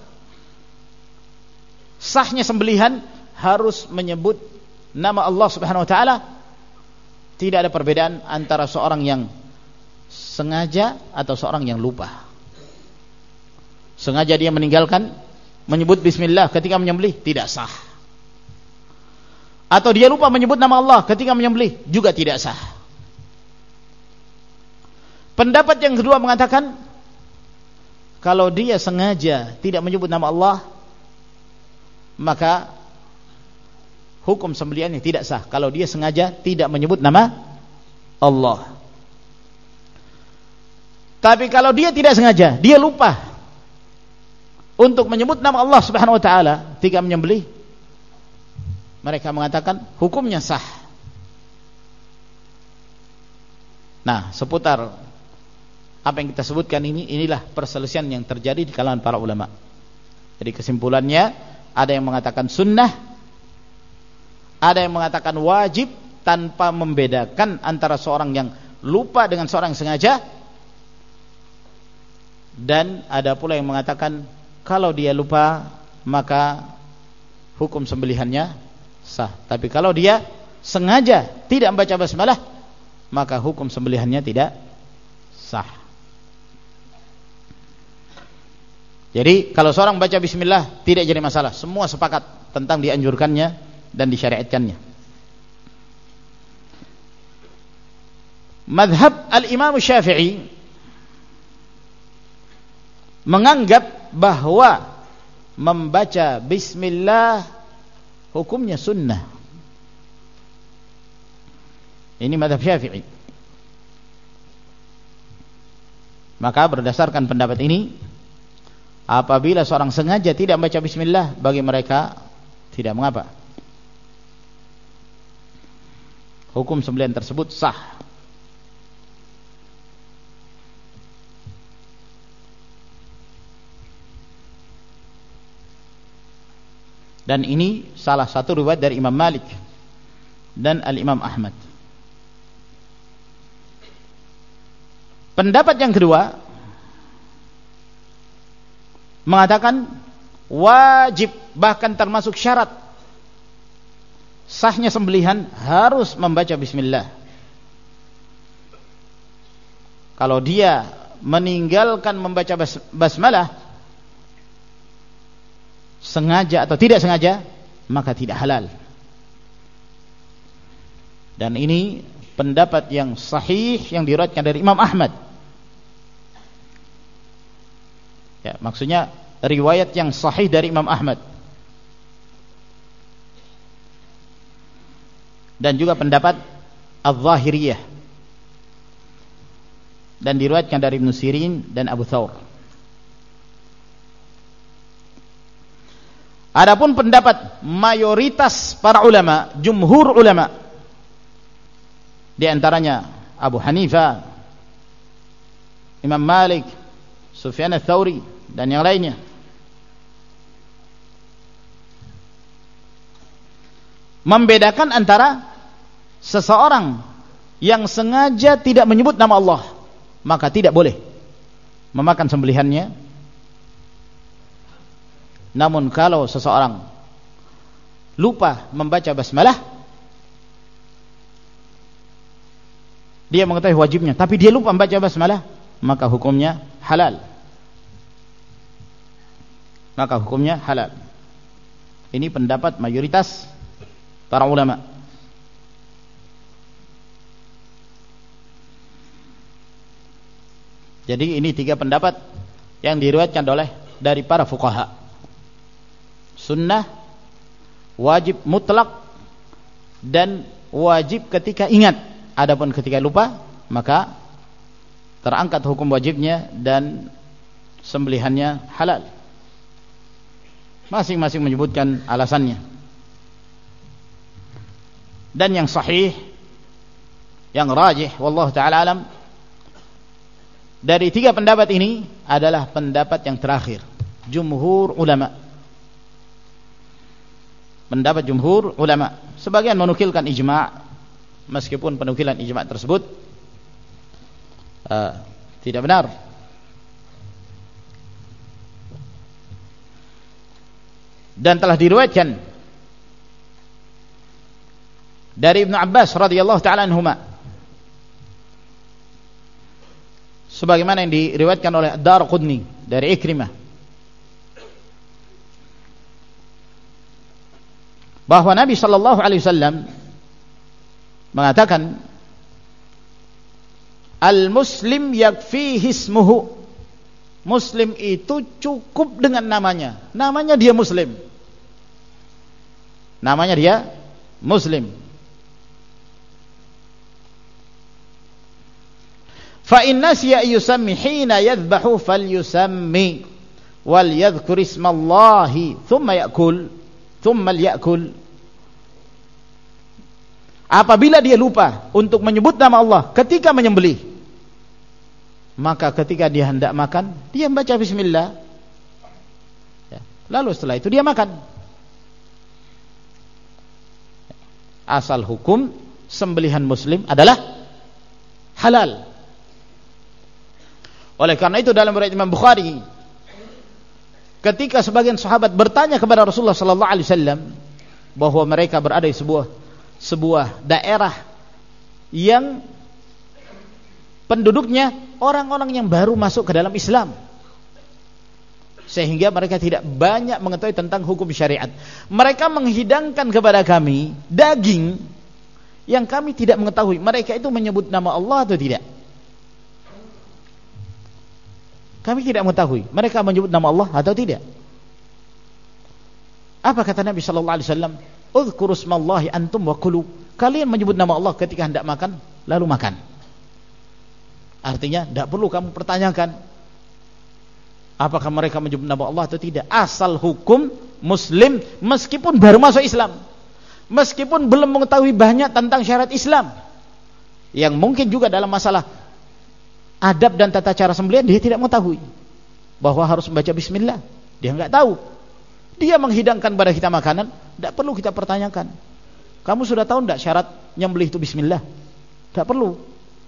sahnya sembelihan harus menyebut nama Allah Subhanahu wa taala. Tidak ada perbedaan antara seorang yang sengaja atau seorang yang lupa. Sengaja dia meninggalkan menyebut bismillah ketika menyembelih, tidak sah. Atau dia lupa menyebut nama Allah ketika menyembelih, juga tidak sah. Pendapat yang kedua mengatakan kalau dia sengaja tidak menyebut nama Allah, maka hukum sembelihannya tidak sah kalau dia sengaja tidak menyebut nama Allah. Tapi kalau dia tidak sengaja, dia lupa untuk menyebut nama Allah Subhanahu wa taala ketika menyembelih, mereka mengatakan hukumnya sah. Nah, seputar apa yang kita sebutkan ini, inilah perselisihan yang terjadi di kalangan para ulama. Jadi kesimpulannya, ada yang mengatakan sunnah, ada yang mengatakan wajib tanpa membedakan antara seorang yang lupa dengan seorang yang sengaja, dan ada pula yang mengatakan kalau dia lupa maka hukum sembelihannya sah. Tapi kalau dia sengaja tidak membaca basmalah, maka hukum sembelihannya tidak sah. Jadi kalau seorang baca bismillah tidak jadi masalah. Semua sepakat tentang dianjurkannya dan disyariatkannya. Madhab al-Imam Syafi'i menganggap bahwa membaca bismillah hukumnya sunnah. Ini madhab Syafi'i. Maka berdasarkan pendapat ini, apabila seorang sengaja tidak membaca bismillah, bagi mereka tidak mengapa. Hukum sembelihan tersebut sah. Dan ini salah satu riwayat dari Imam Malik dan Al-Imam Ahmad. Pendapat yang kedua mengatakan wajib, bahkan termasuk syarat sahnya sembelihan harus membaca bismillah. Kalau dia meninggalkan membaca bas basmalah sengaja atau tidak sengaja, maka tidak halal. Dan ini pendapat yang sahih yang diriwayatkan dari Imam Ahmad. Ya, maksudnya riwayat yang sahih dari Imam Ahmad. Dan juga pendapat Al-Zahiriyah. Dan diriwayatkan dari Ibnu Sirin dan Abu Thawr. Adapun pendapat mayoritas para ulama, jumhur ulama, di antaranya Abu Hanifah, Imam Malik, Sufyan ats-Tsauri dan yang lainnya, membedakan antara seseorang yang sengaja tidak menyebut nama Allah, maka tidak boleh memakan sembelihannya. Namun kalau seseorang lupa membaca basmalah, dia mengetahui wajibnya tapi dia lupa membaca basmalah, maka hukumnya halal. Maka hukumnya halal. Ini pendapat mayoritas para ulama. Jadi ini tiga pendapat yang diriwayatkan oleh dari para fuqaha. Sunnah, wajib mutlak, dan wajib ketika ingat. Adapun ketika lupa, maka terangkat hukum wajibnya dan sembelihannya halal. Masing-masing menyebutkan alasannya. Dan yang sahih, yang rajih, wallahu ta'ala alam, dari tiga pendapat ini adalah pendapat yang terakhir, jumhur ulama. Pendapat jumhur ulama. Sebagian menukilkan ijma', meskipun penukilan ijma' tersebut uh, tidak benar. Dan telah diriwayatkan dari Ibnu Abbas radhiyallahu ta'ala anhuma, sebagaimana yang diriwayatkan oleh Ad-Darqutni dari Ikrimah, bahwa Nabi sallallahu alaihi wasallam mengatakan, al-muslim yakfihi ismuhu, muslim itu cukup dengan namanya. Namanya dia muslim. Namanya dia muslim. Fa in nasiya yusammi hina yadhbahu falyusammi wal yadhkur ismallahi thumma ya'kul thumma liya'kul. Apabila dia lupa untuk menyebut nama Allah ketika menyembelih, maka ketika dia hendak makan, dia membaca bismillah, ya, lalu setelah itu dia makan. Asal hukum sembelihan muslim adalah halal. Oleh karena itu dalam riwayat Imam Bukhari, ketika sebagian sahabat bertanya kepada Rasulullah sallallahu alaihi wasallam bahwa mereka berada di sebuah sebuah daerah yang penduduknya orang-orang yang baru masuk ke dalam Islam, sehingga mereka tidak banyak mengetahui tentang hukum syariat. Mereka menghidangkan kepada kami daging yang kami tidak mengetahui mereka itu menyebut nama Allah atau tidak. Kami tidak mengetahui mereka menyebut nama Allah atau tidak. Apa kata Nabi sallallahu alaihi wasallam? Udzkuru smallahi antum wa kulu. Kalian menyebut nama Allah ketika hendak makan, lalu makan. Artinya tidak perlu kamu pertanyakan apakah mereka menyebut nama Allah atau tidak. Asal hukum muslim meskipun baru masuk Islam, meskipun belum mengetahui banyak tentang syariat Islam, yang mungkin juga dalam masalah adab dan tata cara sembelihan dia tidak mengetahui bahwa harus membaca bismillah, dia enggak tahu. Dia menghidangkan pada kita makanan, tidak perlu kita pertanyakan, kamu sudah tahu enggak syarat nyembelih itu bismillah? Tidak perlu.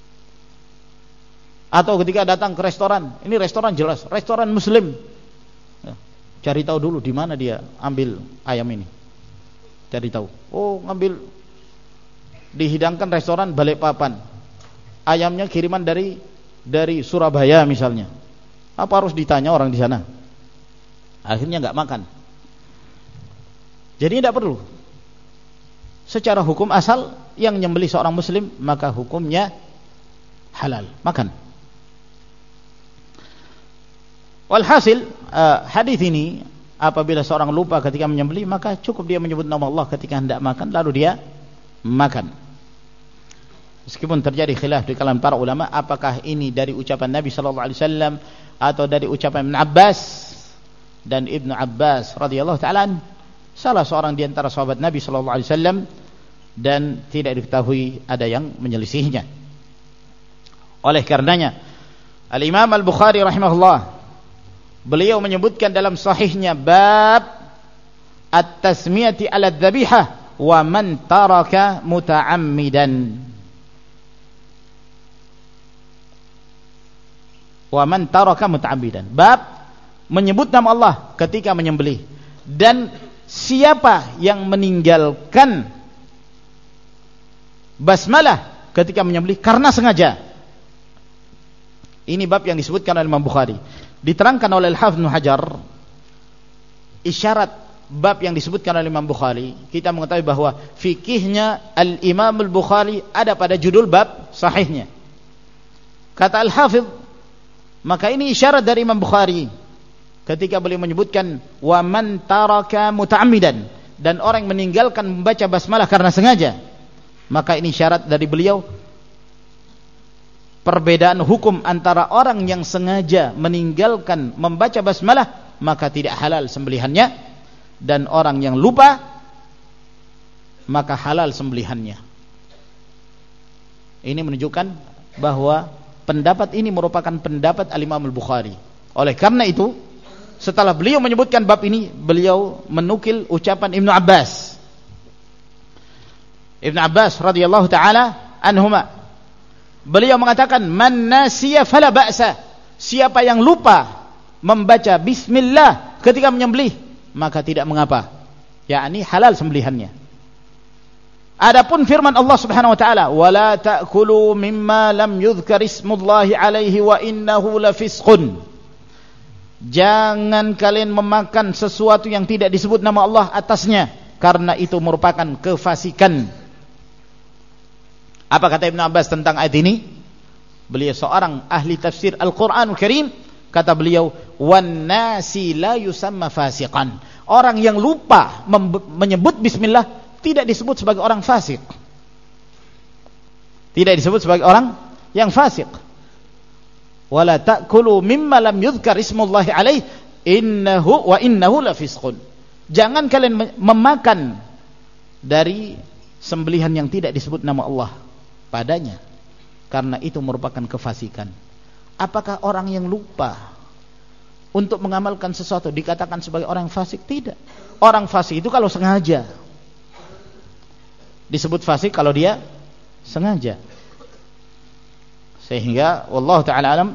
Atau ketika datang ke restoran, ini restoran jelas, restoran muslim, ya, cari tahu dulu di mana dia ambil ayam ini. Cari tahu. Oh, ngambil, dihidangkan restoran Balikpapan, ayamnya kiriman dari dari Surabaya misalnya. Apa harus ditanya orang di sana? Akhirnya nggak makan. Jadi tidak perlu. Secara hukum asal yang nyembelih seorang muslim maka hukumnya halal, makan. Walhasil uh, hadis ini, apabila seorang lupa ketika menyembelih maka cukup dia menyebut nama Allah ketika hendak makan lalu dia makan. Meskipun terjadi khilaf di kalangan para ulama apakah ini dari ucapan Nabi sallallahu alaihi wasallam atau dari ucapan Ibn Abbas. Dan Ibn Abbas radhiyallahu ta'ala salah seorang di antara sahabat Nabi sallallahu alaihi wasallam dan tidak diketahui ada yang menyelisihinya. Oleh karenanya Al-Imam Al-Bukhari rahimahullah, beliau menyebutkan dalam sahihnya bab at-tasmiyati ala dzabihah wa man taraka muta'ammidan. Wa man taraka muta'ammidan. Bab menyebut nama Allah ketika menyembelih, dan siapa yang meninggalkan basmalah ketika menyembelih karena sengaja. Ini bab yang disebutkan oleh Imam Bukhari. Diterangkan oleh Al-Hafidz Ibnu Hajar, isyarat bab yang disebutkan oleh Imam Bukhari, kita mengetahui bahwa fikihnya Al-Imam Al-Bukhari ada pada judul bab sahihnya. Kata Al-Hafidz, maka ini isyarat dari Imam Bukhari ketika beliau menyebutkan wa man taraka muta'ammidan, dan orang yang meninggalkan membaca basmalah karena sengaja, maka ini syarat dari beliau perbedaan hukum antara orang yang sengaja meninggalkan membaca basmalah maka tidak halal sembelihannya, dan orang yang lupa maka halal sembelihannya. Ini menunjukkan bahwa pendapat ini merupakan pendapat Al-Imam Al-Bukhari. Oleh karena itu, setelah beliau menyebutkan bab ini, beliau menukil ucapan Ibnu Abbas. Ibnu Abbas radhiyallahu taala anhuma, beliau mengatakan man nasiya fala ba'sa, siapa yang lupa membaca bismillah ketika menyembelih maka tidak mengapa, yakni halal sembelihannya. Adapun firman Allah Subhanahu wa taala, wala ta'kulu mimma lam yuzkar ismullahi alaihi wa innahu lafisqun, jangan kalian memakan sesuatu yang tidak disebut nama Allah atasnya, karena itu merupakan kefasikan. Apa kata Ibn Abbas tentang ayat ini? Beliau seorang ahli tafsir Al-Quranul Karim. Kata beliau, wan nasi la yusamma fasiqan, orang yang lupa menyebut bismillah tidak disebut sebagai orang fasik, tidak disebut sebagai orang yang fasik. Wala ta'kulu mimma lam yuzkar ismullahi alaih innahu wa innahu lafisqun, jangan kalian memakan dari sembelihan yang tidak disebut nama Allah padanya, karena itu merupakan kefasikan. Apakah orang yang lupa untuk mengamalkan sesuatu dikatakan sebagai orang fasik? Tidak. Orang fasik itu kalau sengaja. Disebut fasik kalau dia sengaja. Sehingga wallahu ta'ala alam,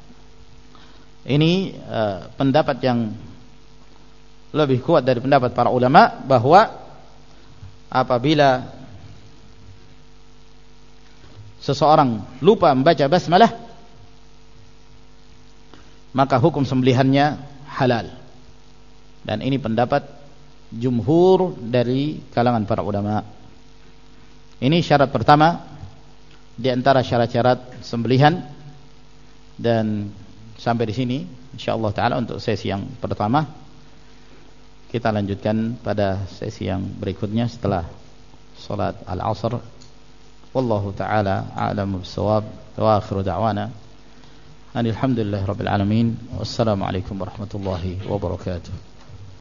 ini uh, pendapat yang lebih kuat dari pendapat para ulama, bahwa apabila seseorang lupa membaca basmalah, maka hukum sembelihannya halal. Dan ini pendapat jumhur dari kalangan para ulama. Ini syarat pertama di antara syarat-syarat sembelihan. Dan sampai di sini insyaallah taala untuk sesi yang pertama. Kita lanjutkan pada sesi yang berikutnya setelah salat al-'asr. Wallahu taala a'lamu bis-shawab. Wa akhiru da'wana alhamdulillahi rabbil alamin. Wassalamu alaikum warahmatullahi wabarakatuh.